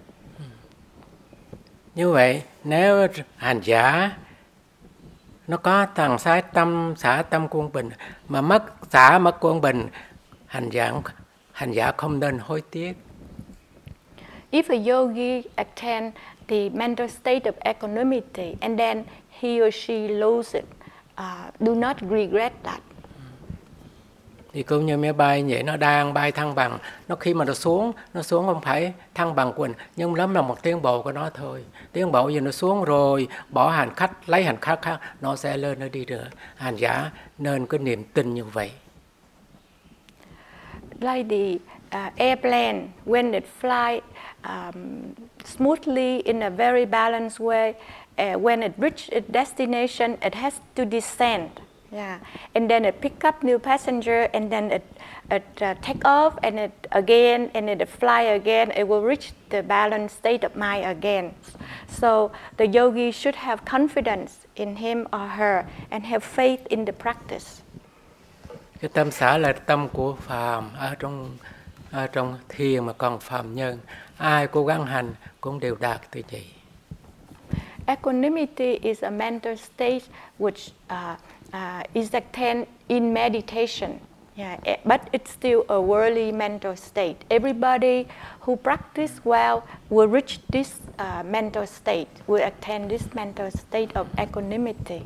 Như vậy, nếu hành giả nó có tầng sai tâm xã tâm quân bình, mà mất xã mất quân bình, hành giả hành giả không nên hối tiếc. If a yogi attains the mental state of equanimity and then he or she loses it, uh, do not regret that. Thì cũng như máy bay vậy, nó đang bay thăng bằng, nó khi mà nó xuống, nó xuống không phải thăng bằng của mình, nhưng lắm là một tiến bộ của nó thôi. Tiến bộ giờ nó xuống rồi, bỏ hành khách, lấy hành khách khác, nó sẽ lên, nó đi nữa. Hành giả nên có niềm tin như vậy. like the uh, airplane, when it flies um, smoothly in a very balanced way, uh, when it reaches its destination, it has to descend. Yeah, and then it pick up new passenger, and then it it uh, take off, and it again, and it fly again. It will reach the balanced state of mind again. So the yogi should have confidence in him or her and have faith in the practice. Cái tâm xả là tâm của phàm, ở trong ở trong thiền mà còn phàm nhân, ai cố gắng hành cũng đều đạt tới vậy. Equanimity is a mental state which uh, uh, is attained in meditation. Yeah, but it's still a worldly mental state. Everybody who practice well will reach this uh, mental state, will attain this mental state of equanimity.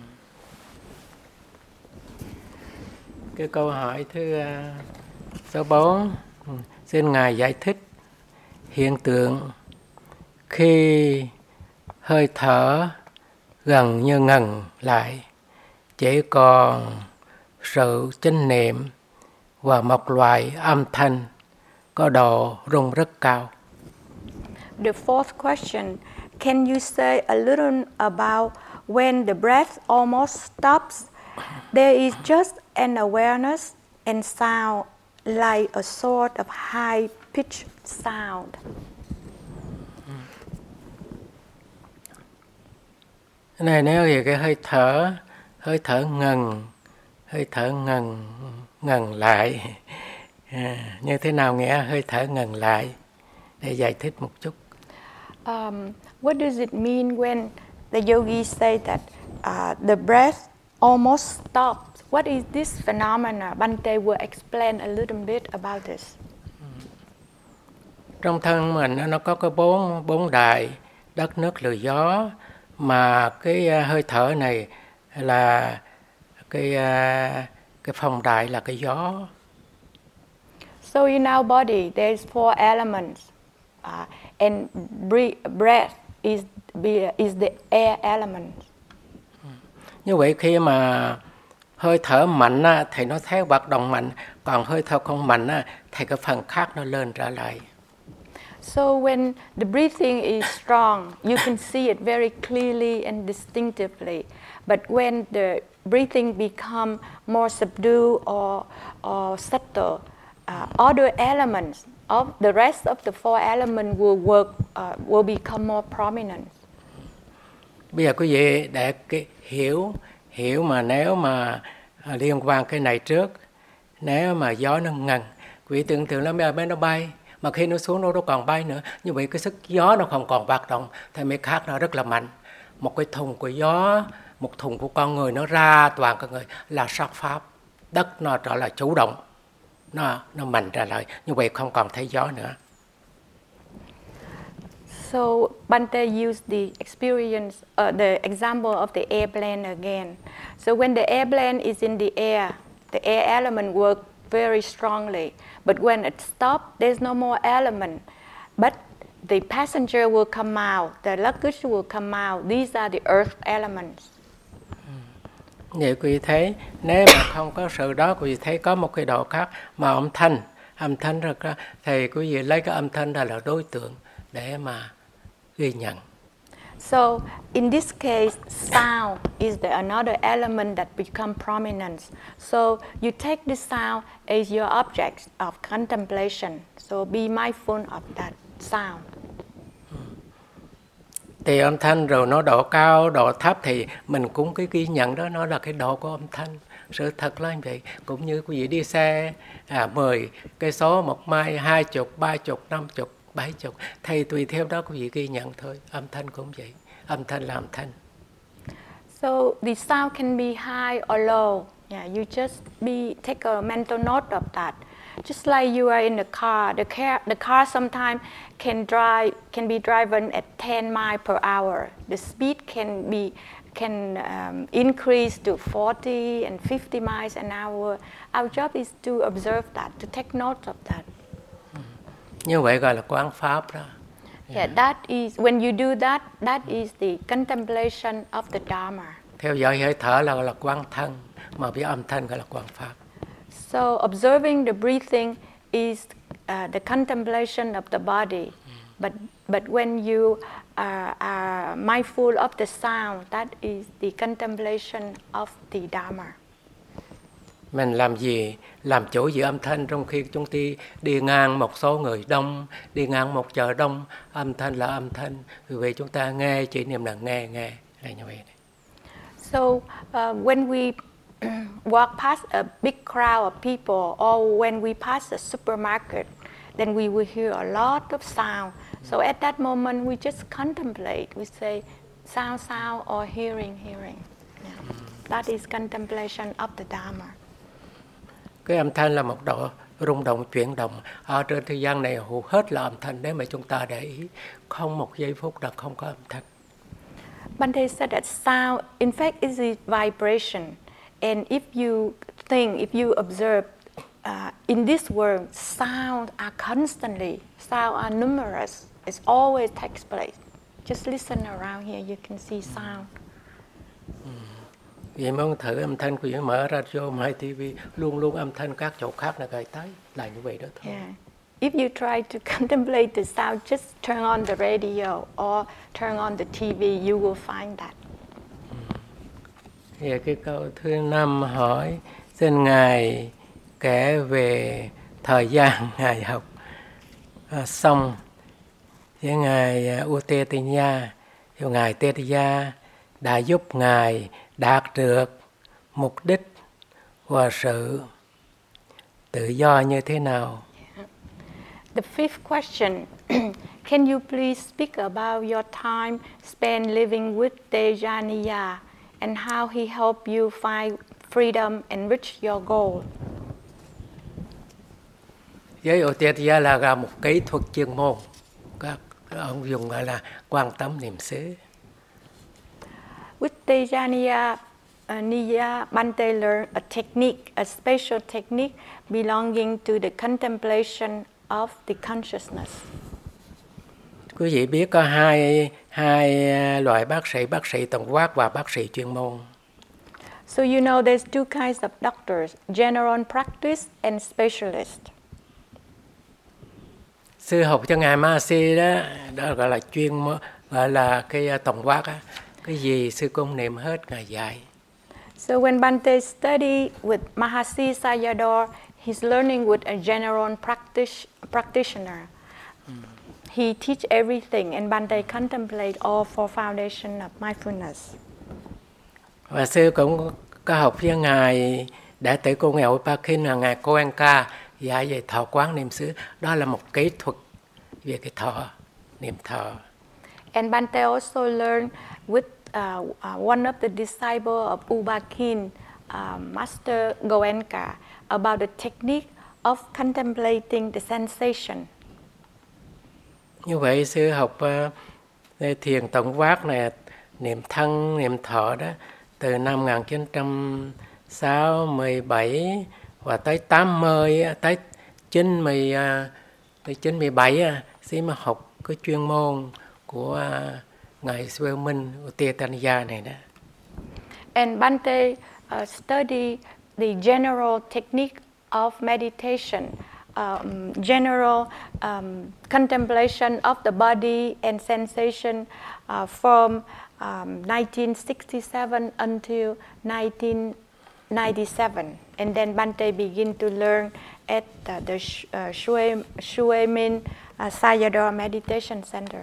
Cái câu hỏi thứ uh, số bốn, xin Ngài giải thích hiện tượng khi hơi thở gần như ngừng lại, chỉ còn sự chánh niệm và một loại âm thanh có độ rung rất cao. The fourth question, can you say a little about when the breath almost stops, there is just an awareness and sound like a sort of high-pitched sound? Cái này nếu thì cái hơi thở, hơi thở ngừng, hơi thở ngừng, ngừng lại. À, như thế nào nghĩa hơi thở ngừng lại? Để giải thích một chút. Um, what does it mean when the yogi say that uh, the breath almost stops? What is this phenomena? Bante will explain a little bit about this. Trong thân mình nó có cái bốn bốn đại, đất, nước, lửa, gió, mà cái hơi thở này là cái cái phong đại là cái gió. So in our body there's four elements, uh, and breath is is the air element. Như vậy khi mà hơi thở mạnh á, thì nó theo hoạt động mạnh, còn hơi thở không mạnh á, thì cái phần khác nó lên trở lại. So when the breathing is strong, you can see it very clearly and distinctively. But when the breathing become more subdued or, or subtle, uh, other elements of the rest of the four elements will work, uh, will become more prominent. Bây giờ quý vị để cái hiểu hiểu mà nếu mà liên quan cái này trước, nếu mà gió nó ngừng, quý vị tưởng tượng nó bên nó bay, mà khi nó xuống nó đâu còn bay nữa, như vậy cái sức gió nó không còn hoạt động, thì mấy khác nó rất là mạnh. Một cái thùng của gió, một thùng của con người nó ra toàn con người là sát pháp, đất nó trở lại chủ động, nó nó mạnh trở lại, như vậy không còn thấy gió nữa. So Bante used the experience, uh, the example of the airplane again. So when the airplane is in the air, the air element works very strongly. But when it stops, there's no more element. But the passenger will come out, the luggage will come out. These are the earth elements. Vậy quý vị thấy, nếu mà không có sự đó, quý vị thấy có một cái độ khác, mà âm thanh, âm thanh rất là, thì quý vị lấy cái âm thanh ra là đối tượng để mà ghi nhận. So in this case, sound is the another element that become prominent. So you take the sound as your object of contemplation. So be mindful of that sound. Thì âm thanh rồi nó độ cao, độ thấp thì mình cũng cái ghi nhận đó, nó là cái độ của âm thanh. Sự thật là như vậy. Cũng như quý vị đi xe à, mười cây số một mai, hai chục, ba chục, năm chục, bảy chục, thì tùy theo đó quý vị ghi nhận thôi. Âm thanh cũng vậy. Âm thanh là âm thanh. So the sound can be high or low. Yeah, you just be take a mental note of that. Just like you are in a car, the car, the car sometimes can drive can be driven at ten miles per hour. The speed can be can um, increase to forty and fifty miles an hour. Our job is to observe that, to take note of that. Như vậy gọi là quán pháp đó. Yeah, yeah, that is when you do that. That is the contemplation of the Dharma. Theo dõi hơi thở là gọi là quán thân, mà với âm thanh gọi là quán pháp. So observing the breathing is uh, the contemplation of the body. But but when you are, are mindful of the sound, that is the contemplation of the Dharma. Mình làm gì, làm chủ giữa âm thanh trong khi chúng ta đi ngang một số người đông, đi ngang một chợ đông, âm thanh là âm thanh. Vì vậy chúng ta nghe, chỉ niệm là nghe, nghe, là như vậy. So uh, when we walk past a big crowd of people, or when we pass a supermarket, then we will hear a lot of sound. So at that moment, we just contemplate. We say, sound, sound, or hearing, hearing. Yeah. That is contemplation of the Dharma. Cái âm thanh là một độ rung động, chuyển động. Ở trên thế gian này hầu hết là âm thanh. Nếu mà chúng ta để ý, không một giây phút là không có âm thanh. Bhante said that sound, in fact, is a vibration. And if you think, if you observe, uh, in this world, sound are constantly, sound are numerous. It always takes place. Just listen around here, you can see sound. Ừ. Vậy muốn thử âm thanh của những mở radio, hay ti vi, luôn luôn âm thanh các chỗ khác là gợi tới. Là như vậy đó thôi. Yeah. If you try to contemplate the sound, just turn on the radio or turn on the ti vi, you will find that. Vậy cái câu thứ năm hỏi, xin Ngài kể về thời gian Ngài học à, xong với Ngài Utetiya, thì Ngài Utetiya đã giúp Ngài đạt được mục đích và sự tự do như thế nào? Yeah. The fifth question, can you please speak about your time spent living with Tejaniya and how he helped you find freedom and reach your goal? Với Utetiya là một kỹ thuật chuyên môn. Các ông dùng gọi là quan tâm niệm xứ. With Tejaniya uh, Niya, Bhante learned a technique, a special technique belonging to the contemplation of the consciousness. Quý vị biết có hai hai loại bác sĩ, bác sĩ tổng quát và bác sĩ chuyên môn. So you know there's two kinds of doctors, general practice and specialist. Sư học cho Ngài Mahasi đó, đó gọi là chuyên môn, gọi là cái tổng quát á. Cái gì sư cũng niệm hết Ngài dạy. So when Bhante studied with Mahasi Sayadaw, he's learning with a general practice, practitioner. Mm. He teach everything, and Bhante contemplate all four foundation of mindfulness. Và sư cũng có học với Ngài Đại tử cô Ngài Upakhin là Ngài Goenka dạy về thọ quán niệm xứ. Đó là một kỹ thuật về cái thọ, niệm thọ. And Bhante also learned with uh, uh, one of the disciples of Upakhin, uh, Master Goenka, about the technique of contemplating the sensation. Như vậy sư học uh, thiền tổng quát này, niệm thân, niệm thọ đó từ năm một nghìn chín trăm sáu mươi bảy và tới tám mươi, tới chín mươi, tới chín mươi bảy sư mới học cái chuyên môn của uh, Ngài Sư Minh Utetiya này đó. And Bhante uh, studied the general technique of meditation, um, general um, contemplation of the body and sensation uh, from um, nineteen sixty-seven until nineteen ninety-seven. And then Bhante began to learn at uh, the uh, Shue, Shuemin uh, Sayadaw Meditation Center.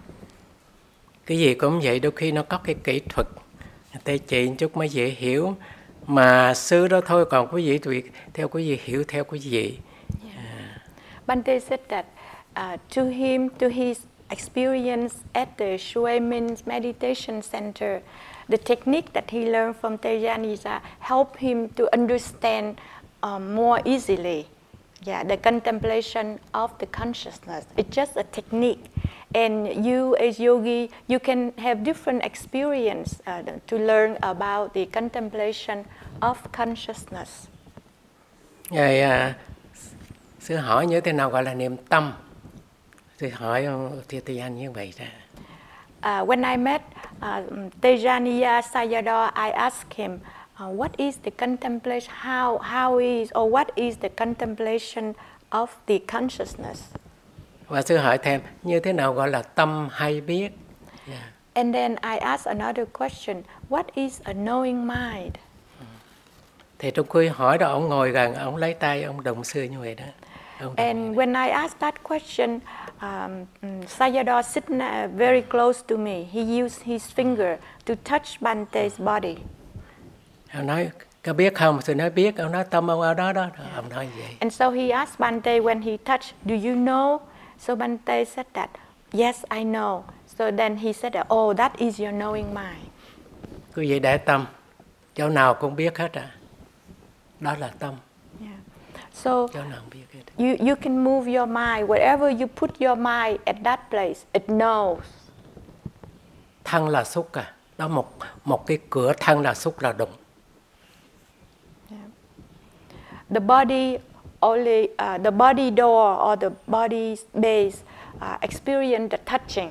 Cái gì cũng vậy, đôi khi nó có cái kỹ thuật, người ta chỉ một chút mới dễ hiểu. Mà sư đó thôi, còn quý vị tùy theo quý vị hiểu theo quý vị. Yeah. Bhante said that uh, to him, to his experience at the Shuemin Meditation Center, the technique that he learned from Tejaniya helped him to understand um, more easily. Yeah, the contemplation of the consciousness. It's just a technique. And you as yogi, you can have different experience uh, to learn about the contemplation of consciousness. Rồi à, sư hỏi như thế nào gọi là niệm tâm? Sư hỏi ông Utetiya như vậy ra. Uh, when I met uh, Tejaniya Sayadaw, I asked him, uh, what is the contemplation, how, how is, or what is the contemplation of the consciousness? Và sư hỏi thêm, như thế nào gọi là tâm hay biết? Yeah. And then I ask another question, what is a knowing mind? Thì trong khi hỏi đó, ông ngồi gần, ông lấy tay, ông đụng sư như vậy đó. And when I asked that question, um, Sayadaw sit very close to me. He used his finger to touch Bante's body. Ông nói, có biết không? Sư nói biết. Ông nói tâm ông ở đó đó. Yeah. Ông nói vậy. And so he asked Bante when he touched, do you know? So Bante said that, yes, I know. So then he said, oh, that is your knowing mind. Quý vị để tâm, chỗ nào cũng biết hết à. Đó là tâm. Yeah. So you, you can move your mind, wherever you put your mind at that place, it knows. Thân là xúc à. Đó một, một cái cửa thân là xúc là đụng. Yeah. The body only, uh, the body door or the body base uh, experience the touching.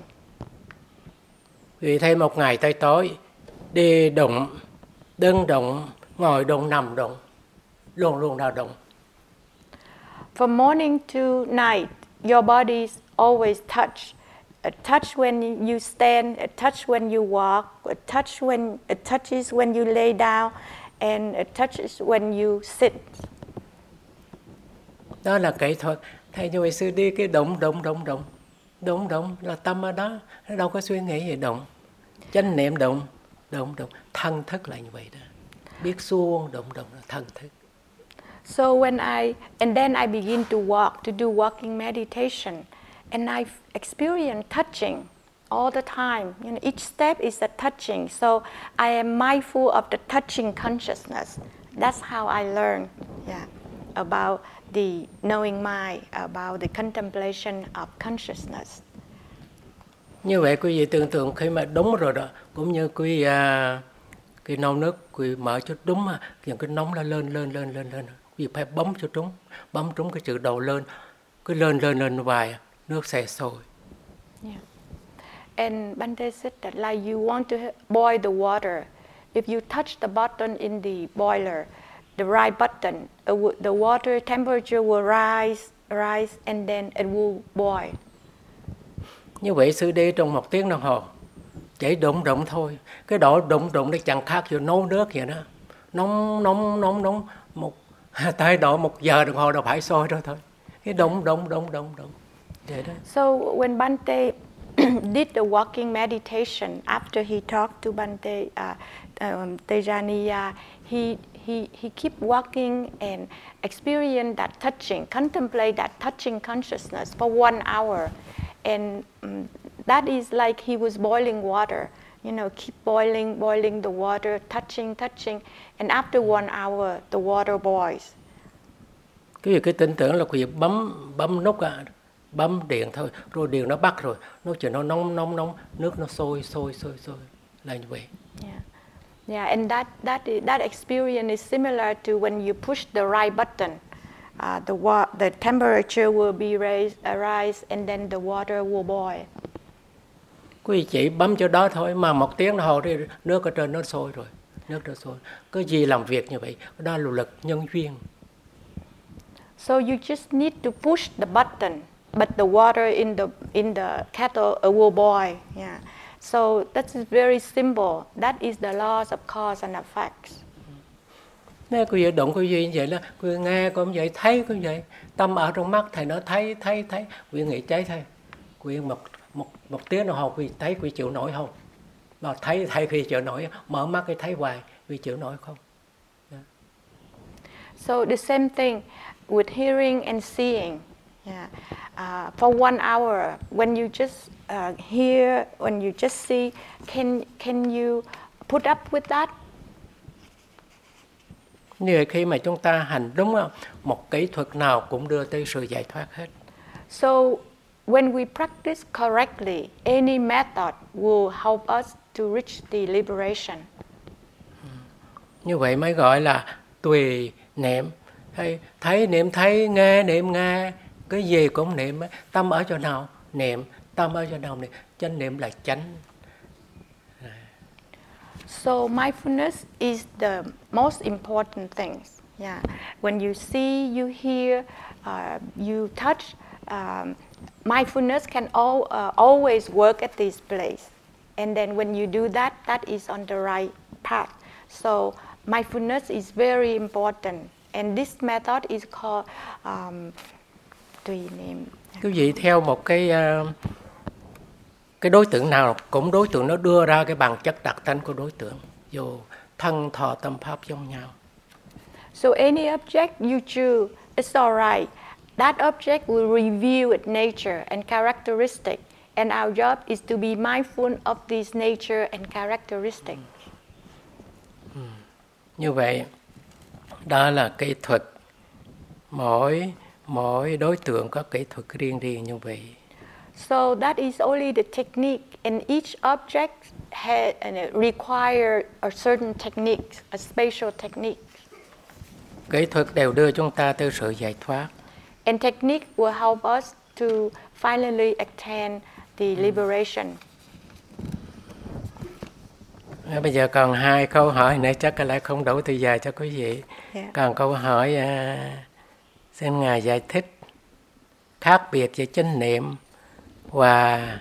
Vì thấy một ngày tới tối, đi đụng, đứng đụng, ngồi đụng, nằm đụng, luôn luôn là đụng. From morning to night, your body always touch. A touch when you stand, a touch when you walk, a touch when it touches when you lay down, and it touches when you sit. Đó là kỹ thuật. Thầy như vậy sư đi cái đụng, đụng, đụng, đụng. Đụng, đụng là tâm ở đó. Nó đâu có suy nghĩ gì đụng. Chánh niệm đụng, đụng, đụng. Thân thức là như vậy đó. Biết xuông, đụng, đụng là thân thức. So when I, and then I begin to walk, to do walking meditation. And I experience touching all the time. You know, each step is a touching. So I am mindful of the touching consciousness. That's how I learn yeah, about the knowing mind, about the contemplation of consciousness. Như vậy quý vị tưởng tượng khi mà đúng rồi đó, cũng như quý à, cái nấu nước, quý mở chút đúng mà, những cái nóng là lên, lên, lên, lên, lên. Quý vị phải bấm cho trúng, bấm trúng cái chữ đầu lên, cứ lên, lên, lên vài, nước sẽ sôi. Yeah. And Bante said that like you want to boil the water, if you touch the button in the boiler, the right button, uh, the water temperature will rise, rise, and then it will boil. Như vậy sư đi trong một tiếng đồng hồ, chỉ đụng đụng thôi. Cái độ đụng đụng nó chẳng khác gì nấu nước vậy đó. Nóng, nóng, nóng, nóng, một tới độ một giờ đồng hồ đâu phải sôi đó thôi. Cái đụng, đụng, đụng, đụng, đụng. Vậy đó. So when Bante did the walking meditation, after he talked to Bante uh, um, Tejaniya, he he he keep walking and experience that touching, contemplate that touching consciousness for one hour, and um, that is like he was boiling water. You know, keep boiling, boiling the water, touching, touching, and after one hour, the water boils. Cái cái tin tưởng là quý vị bấm bấm nút à, bấm điện thôi, rồi điện nó bắt rồi, nó chỉ nó nóng nóng nóng, nước nó sôi sôi sôi sôi là như vậy. Yeah, yeah, and that that that experience is similar to when you push the right button, uh, the wa- the temperature will be raised, uh, rise, and then the water will boil. Quý vị chỉ bấm chỗ đó thôi mà một tiếng đồng hồ thì nước ở trên nó sôi rồi, nước nó sôi. Cái gì làm việc như vậy, đó là lực nhân duyên. So you just need to push the button, but the water in the in the kettle uh, will boil. Yeah. So that is very simple. That is the laws of cause and effects. Nếu quý vị động quý vị như vậy đó, quý vị nghe cũng vậy, thấy cũng vậy. Tâm ở trong mắt thầy nó thấy thấy thấy, quý vị nghĩ cháy thôi. Quý vị một một một tiếng đồng hồ quý vị thấy quý vị chịu nổi không? Mà thấy thấy quý vị chịu nổi, mở mắt cái thấy hoài, quý vị chịu nổi không? Yeah. So the same thing with hearing and seeing. Yeah. Uh, for one hour, when you just uh, hear, when you just see, can can you put up with that? Như vậy khi mà chúng ta hành đúng không? Một kỹ thuật nào cũng đưa tới sự giải thoát hết. So when we practice correctly, any method will help us to reach the liberation. Như vậy mới gọi là tùy niệm. Hay thấy niệm thấy, nghe niệm nghe, cái gì cũng niệm. Tâm ở chỗ nào niệm, tâm ở chỗ nào niệm. Chánh niệm là chánh. So mindfulness is the most important thing. Yeah, when you see, you hear, uh, you touch, um, mindfulness can all, uh, always work at this place. And then when you do that, that is on the right path. So mindfulness is very important. And this method is called um, tùy niệm. Quý vị theo một cái uh, cái đối tượng nào cũng đối tượng nó đưa ra cái bản chất đặc tánh của đối tượng, dù thân thọ tâm pháp giống nhau. So any object you choose, it's alright. That object will reveal its nature and characteristic, and our job is to be mindful of this nature and characteristic. Ừ. Như vậy, đó là kỹ thuật. Mỗi mỗi đối tượng có kỹ thuật riêng riêng như vậy. So that is only the technique, and each object had, uh, require a certain technique, a special technique. Kỹ thuật đều đưa chúng ta tới sự giải thoát. And technique will help us to finally attain the liberation. À, bây giờ còn hai câu hỏi nữa, chắc có lẽ không đủ thời giờ cho quý vị. Yeah. Còn câu hỏi à, xin Ngài giải thích khác biệt giữa chánh niệm và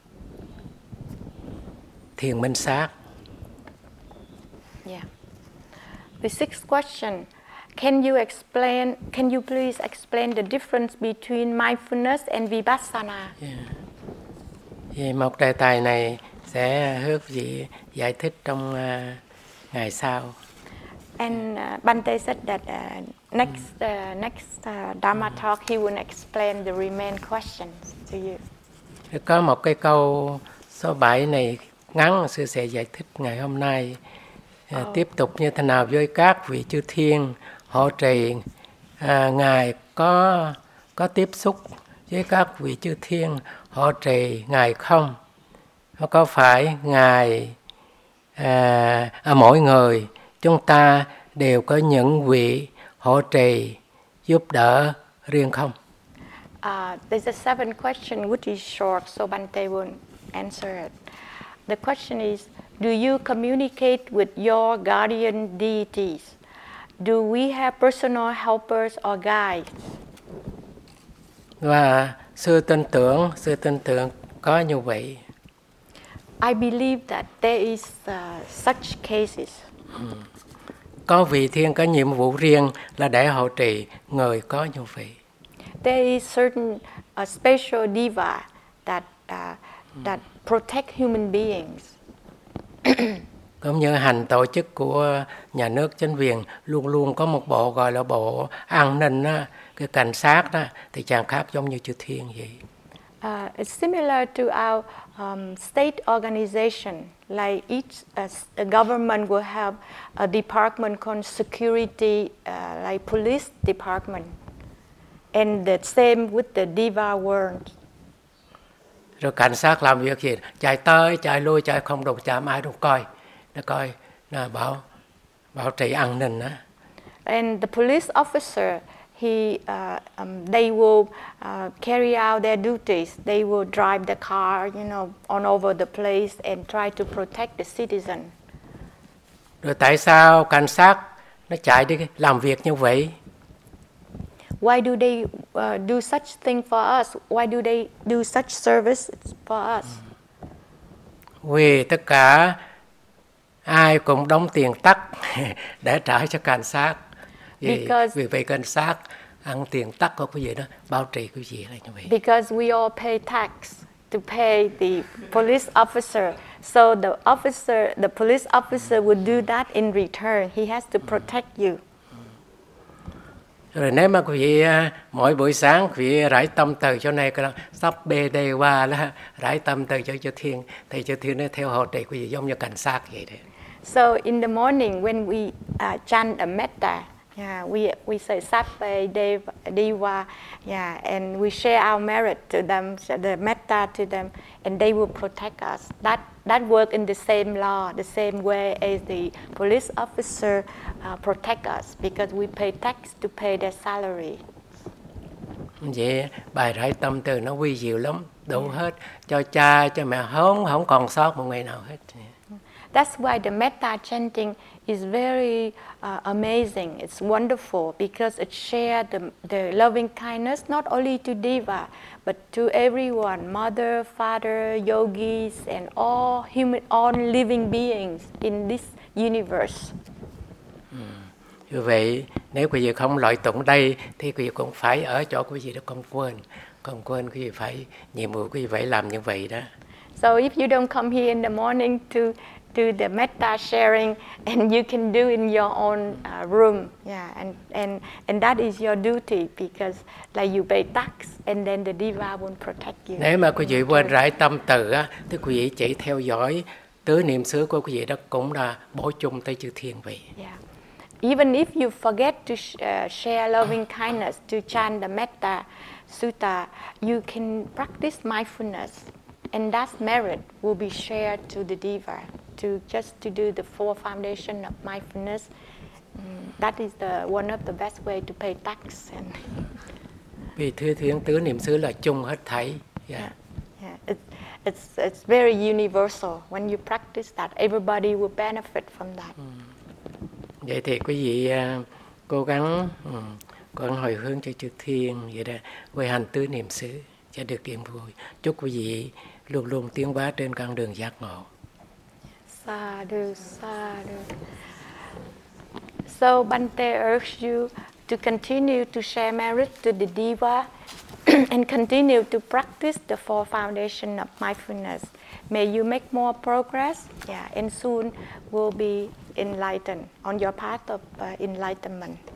thiền minh sát. Yeah. The sixth question. Can you explain, can you please explain the difference between mindfulness and vipassana? Yeah. Vì một đề tài này sẽ hướng vị giải thích trong uh, ngày sau. And uh, Bante said that uh, next uh, next uh, Dharma talk he will explain the remaining questions to you. Có một cái câu số bảy này ngắn, sư sẽ giải thích ngày hôm nay. Uh, oh. Tiếp tục như thế nào với các vị chư thiên hộ trì, à, Ngài có có tiếp xúc với các vị chư thiên hộ trì Ngài không? Có phải Ngài à, à, mỗi người chúng ta đều có những vị hộ trì giúp đỡ riêng không? Uh, there's a seventh question which is short, so Bante will answer it. The question is, do you communicate with your guardian deities? Do we have personal helpers or guides? Và sư tin tưởng, sư tin tưởng có như vậy. I believe that there is uh, such cases. Ừ. Có vị thiên có nhiệm vụ riêng là để hộ trì người có như vậy. There is certain uh, special diva that uh, that protect human beings. Cũng như hành tổ chức của nhà nước chính quyền luôn luôn có một bộ gọi là bộ an ninh đó, cái cảnh sát đó, thì chẳng khác giống như chư thiên vậy. Uh, it's similar to our um, state organization. Like each uh, government will have a department called security, uh, like police department, and the same with the diva world. Rồi cảnh sát làm việc gì? Chạy tới, chạy lui, chạy không đủ chạm ai đâu coi. Nó coi, nó bảo, bảo trì an ninh đó. And the police officer, he, uh, um, they will uh, carry out their duties. They will drive the car, you know, on over the place and try to protect the citizen. Rồi tại sao cảnh sát nó chạy đi làm việc như vậy? Why do they uh, do such thing for us? Why do they do such service for us? Vì tất cả ai cũng đóng tiền tắc để trả cho cảnh sát. Vì, because, vì vậy cảnh sát ăn tiền tắc của quý vị đó, bảo trì quý vị là như vậy. Because we all pay tax to pay the police officer. So the officer, the police officer would do that in return. He has to protect you. Rồi nếu mà quý vị mỗi buổi sáng quý vị rải tâm từ chỗ này sắp bê đề qua là rải tâm từ cho chư thiên, thì chư thiên nó theo hộ trì quý vị giống như cảnh sát vậy đấy. So in the morning when we uh, chant a metta, yeah, we we say Sappe Deva, Deva, yeah, and we share our merit to them, the metta to them, and they will protect us. That that work in the same law, the same way as the police officer uh, protect us, because we pay tax to pay their salary. Vậy bài rải tâm từ nó quy diệu lắm, đủ hết cho cha cho mẹ, không không còn sót một ngày nào hết. That's why the metta chanting is very uh, amazing. It's wonderful because it shares the, the loving kindness not only to Deva, but to everyone, mother, father, yogis, and all human, all living beings in this universe. Như vậy, nếu quý vị không loại tụng đây thì quý vị cũng phải ở chỗ quý vị đó không quên. Không quên quý vị phải, nhiệm vụ quý vị phải làm như vậy đó. So if you don't come here in the morning to do the metta sharing, and you can do in your own uh, room, yeah, and and and that is your duty because like you pay tax, and then the Deva will protect you. Nếu mà quý vị quên rải tâm từ á, thì quý vị chỉ theo dõi tứ niệm xứ của quý vị đó cũng là bổ chung tới chư thiên vị. Yeah. Even if you forget to sh- uh, share loving kindness, to chant the metta sutta, you can practice mindfulness, and that merit will be shared to the Deva. To just to do the four foundation of mindfulness, um, that is the one of the best way to pay tax. And vì thứ thiện tứ niệm xứ là chung hết thảy. Yeah. Yeah, yeah. It, it's it's very universal. When you practice that, everybody will benefit from that. Mm. Vậy thì quý vị uh, cố gắng um, cố gắng hồi hướng cho chư thiên vậy đó, quay hành tứ niệm xứ cho được yên vui. Chúc quý vị luôn luôn tiến hóa trên con đường giác ngộ. Sadhu, sadhu. So Bhante urges you to continue to share merit to the Deva and continue to practice the four foundation of mindfulness. May you make more progress, yeah, and soon will be enlightened on your path of uh, enlightenment.